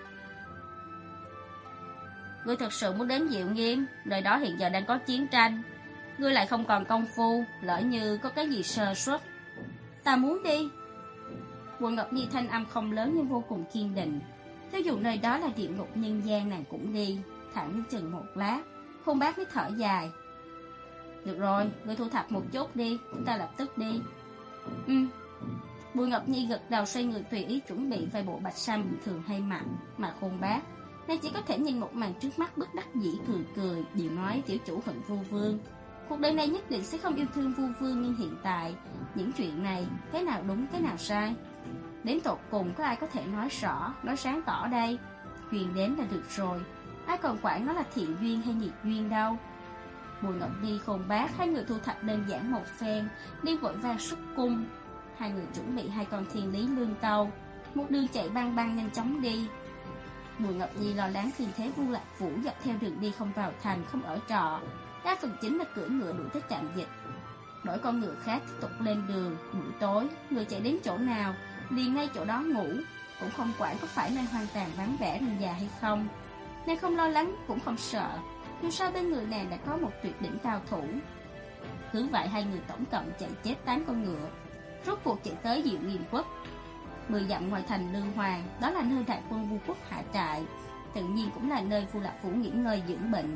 Ngươi thật sự muốn đến Diệu Nghiêm, nơi đó hiện giờ đang có chiến tranh, ngươi lại không còn công phu, lỡ như có cái gì sơ suất. Ta muốn đi. Bùi Ngọc Nhi thanh âm không lớn nhưng vô cùng kiên định. Cho dù nơi đó là địa ngục nhân gian nàng cũng đi. Thẳng đến chừng một lát, Khôn Bác mới thở dài. Được rồi, ngươi thu thập một chút đi, chúng ta lập tức đi. Bùi Ngọc Nhi gật đầu, xoay người tùy ý chuẩn bị vài bộ bạch sam bình thường hay mặn. Mà Khôn Bác, nàng chỉ có thể nhìn một màn trước mắt bất đắc dĩ cười cười, đều nói tiểu chủ hận Vu Vương. Cuộc đời này nhất định sẽ không yêu thương Vu Vương, nhưng hiện tại, những chuyện này, cái nào đúng cái nào sai? Đến tột cùng có ai có thể nói rõ, nói sáng tỏ đây? Duyên đến là được rồi, ai còn quản nó là thiện duyên hay nghiệt duyên đâu. Bùi Ngọc Nhi, Khôn Bác, hai người thu thập đơn giản một phen, đi vội vàng xuất cung. Hai người chuẩn bị hai con thiên lý lương tâu, một đường chạy băng băng nhanh chóng đi. Bùi Ngọc Nhi lo lắng thương thế Vu Lạc Phủ, dọc theo đường đi không vào thành, không ở trọ, đa phần chính là cưỡi ngựa đuổi tới trạm dịch, đổi con ngựa khác tiếp tục lên đường. Buổi tối, người chạy đến chỗ nào liền ngay chỗ đó ngủ, cũng không quản có phải nơi hoang tàn vắng vẻ rừng già hay không. Nàng không lo lắng cũng không sợ, dù sao bên người nàng đã có một tuyệt đỉnh cao thủ. Cứ vậy hai người tổng cộng chạy chết 8 con ngựa, rốt cuộc chạy tới Diệu Nghiêm Quốc. 10 dặm ngoài thành Lương Hoàng, đó là nơi đại quân Vu Quốc hạ trại, tự nhiên cũng là nơi Vu Lạc Phủ nghỉ ngơi dưỡng bệnh.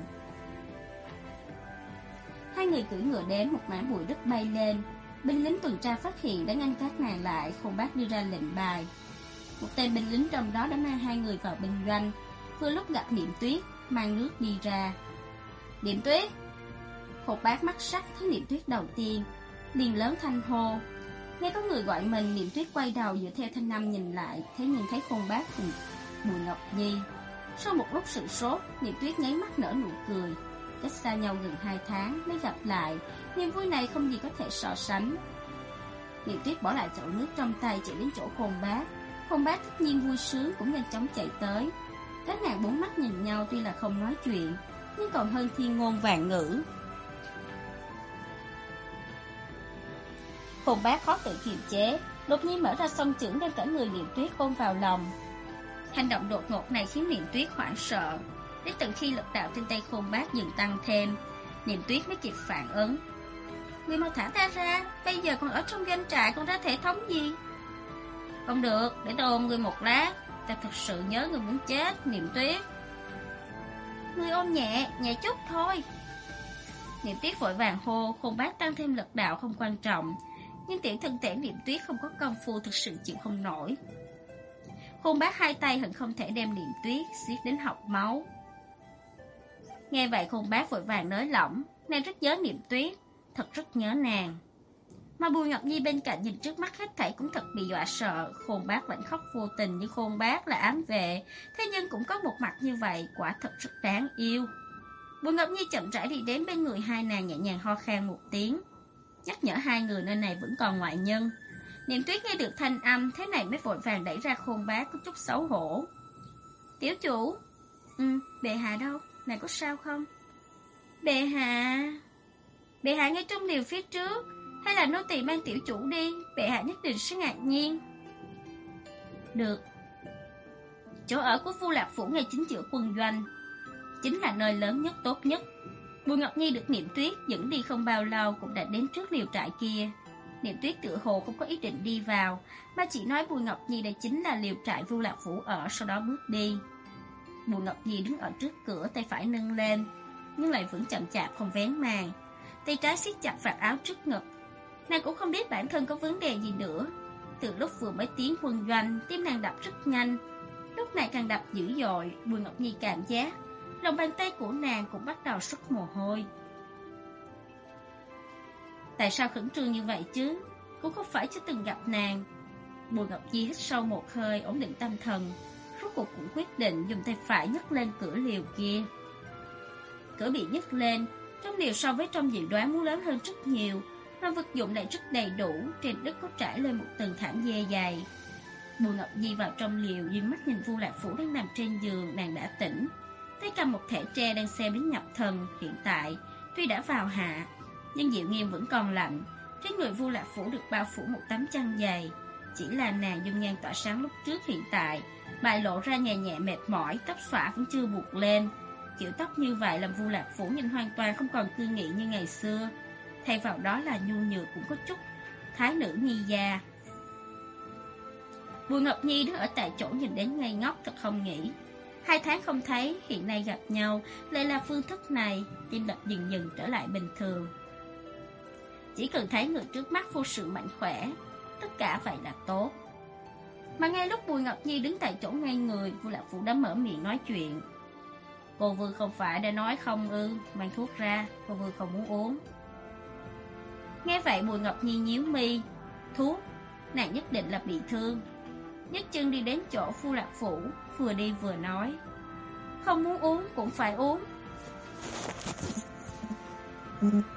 Hai người cưỡi ngựa đến một mảng bụi đất bay lên, binh lính tuần tra phát hiện đã ngăn các nàng lại. Khôn Bác đưa ra lệnh bài, một tên binh lính trong đó đã mang hai người vào binh doanh. Vừa lúc gặp Niệm Tuyết mang nước đi ra. Niệm Tuyết! Khôn Bác mắt sắc thấy Niệm Tuyết đầu tiên, liền lớn thanh hô. Nghe có người gọi mình, Niệm Tuyết quay đầu dựa theo thanh âm nhìn lại, thế nhưng thấy Khôn Bác cùng Bùi Ngọc Nhi. Sau một lúc sửng sốt, Niệm Tuyết nháy mắt nở nụ cười. Cách xa nhau gần 2 tháng mới gặp lại, niềm vui này không gì có thể so sánh. Niệm Tuyết bỏ lại chậu nước trong tay, chạy đến chỗ Khôn Bác. Khôn Bác tất nhiên vui sướng cũng nhanh chóng chạy tới. Các nàng bốn mắt nhìn nhau, tuy là không nói chuyện, nhưng còn hơn thiên ngôn vạn ngữ. Khôn Bác khó tự kiềm chế, đột nhiên mở ra song chưởng đem cả người Niệm Tuyết ôm vào lòng. Hành động đột ngột này khiến Niệm Tuyết hoảng sợ. Đến tận khi lực đạo trên tay Khôn Bác dần tăng thêm, Niệm Tuyết mới kịp phản ứng. Người mau thả ta ra, bây giờ còn ở trong doanh trại, còn ra thể thống gì? Không được, để tôi ôm người một lát, ta thật sự nhớ người muốn chết, Niệm Tuyết. Người ôm nhẹ, nhẹ chút thôi. Niệm Tuyết vội vàng hô. Khôn Bác tăng thêm lực đạo không quan trọng, nhưng tiểu thân thể Niệm Tuyết không có công phu, thực sự chịu không nổi. Khôn Bác hai tay hận không thể đem Niệm Tuyết siết đến hộc máu. Nghe vậy Khôn Bác vội vàng nới lỏng, Nàng rất nhớ Niệm Tuyết, thật rất nhớ nàng. Mà Bùi Ngọc Nhi bên cạnh nhìn trước mắt hết thảy cũng thật bị dọa sợ. Khôn Bác vẫn khóc vô tình như Khôn Bác là ám vệ, thế nhưng cũng có một mặt như vậy, quả thật rất đáng yêu. Bùi Ngọc Nhi chậm rãi đi đến bên người hai nàng, nhẹ nhàng ho khan một tiếng, nhắc nhở hai người nơi này vẫn còn ngoại nhân. Niệm Tuyết nghe được thanh âm thế này mới vội vàng đẩy ra Khôn Bác, có chút xấu hổ. Tiểu chủ. Bệ hạ đâu? Này có sao không? Bệ hạ ngay trong liều phía trước. Hay là nô tỳ mang tiểu chủ đi, bệ hạ nhất định sẽ ngạc nhiên. Được. Chỗ ở của Vu Lạc Phủ ngay chính giữa quân doanh, chính là nơi lớn nhất tốt nhất. Bùi Ngọc Nhi được Niệm Tuyết dẫn đi không bao lâu cũng đã đến trước liều trại kia. Niệm Tuyết tựa hồ không có ý định đi vào, mà chỉ nói Bùi Ngọc Nhi đây chính là liều trại Vu Lạc Phủ ở, sau đó bước đi. Bùi Ngọc Nhi đứng ở trước cửa, tay phải nâng lên, nhưng lại vẫn chậm chạp không vén màn, tay trái siết chặt vạt áo trước ngực. Nàng cũng không biết bản thân có vấn đề gì nữa. Từ lúc vừa mới tiến quân doanh, tim nàng đập rất nhanh, lúc này càng đập dữ dội. Bùi Ngọc Nhi cảm giác lòng bàn tay của nàng cũng bắt đầu xuất mồ hôi. Tại sao khẩn trương như vậy chứ? Cũng không phải chưa từng gặp nàng. Bùi Ngọc Nhi hít sâu một hơi, ổn định tâm thần, rốt cuộc cũng quyết định dùng tay phải nhấc lên cửa liều kia. Cửa bị nhấc lên, trong liều so với trong dự đoán muốn lớn hơn rất nhiều, mà vật dụng lại rất đầy đủ. Trên đất có trải lên một tầng thảm dê dày. Bùi Ngọc Nhi vào trong liều, dương mắt nhìn Vu Lạc Phủ đang nằm trên giường. Nàng đã tỉnh, tay cầm một thẻ tre đang xem đến nhập thần. Hiện tại tuy đã vào hạ, nhưng Diệu Nghiêm vẫn còn lạnh. Trên người Vu Lạc Phủ được bao phủ một tấm chăn dày. Chỉ là nàng dung nhan tỏa sáng lúc trước hiện tại bại lộ ra nhẹ nhẹ mệt mỏi, tóc xõa vẫn chưa buộc lên. Kiểu tóc như vậy làm Vu Lạc Phủ nhìn hoàn toàn không còn cương nghị như ngày xưa, thay vào đó là nhu nhược, cũng có chút thái nữ nhi gia. Bùi Ngọc Nhi đứng ở tại chỗ nhìn đến ngây ngốc, thật không nghĩ 2 tháng không thấy, hiện nay gặp nhau lại là phương thức này. Tim đập dần dần trở lại bình thường. Chỉ cần thấy người trước mắt vô sự mạnh khỏe, tất cả vậy là tốt. Mà ngay lúc Bùi Ngọc Nhi đứng tại chỗ ngay người, Vu Lạc Phủ đã mở miệng nói chuyện. Cô Vương không phải đã nói không ư? Mang thuốc ra, cô Vương không muốn uống. Nghe vậy Bùi Ngọc Nhi nhíu mi. Thuốc? Nàng nhất định là bị thương. Nhấc chân đi đến chỗ Vu Lạc Phủ, vừa đi vừa nói. Không muốn uống cũng phải uống.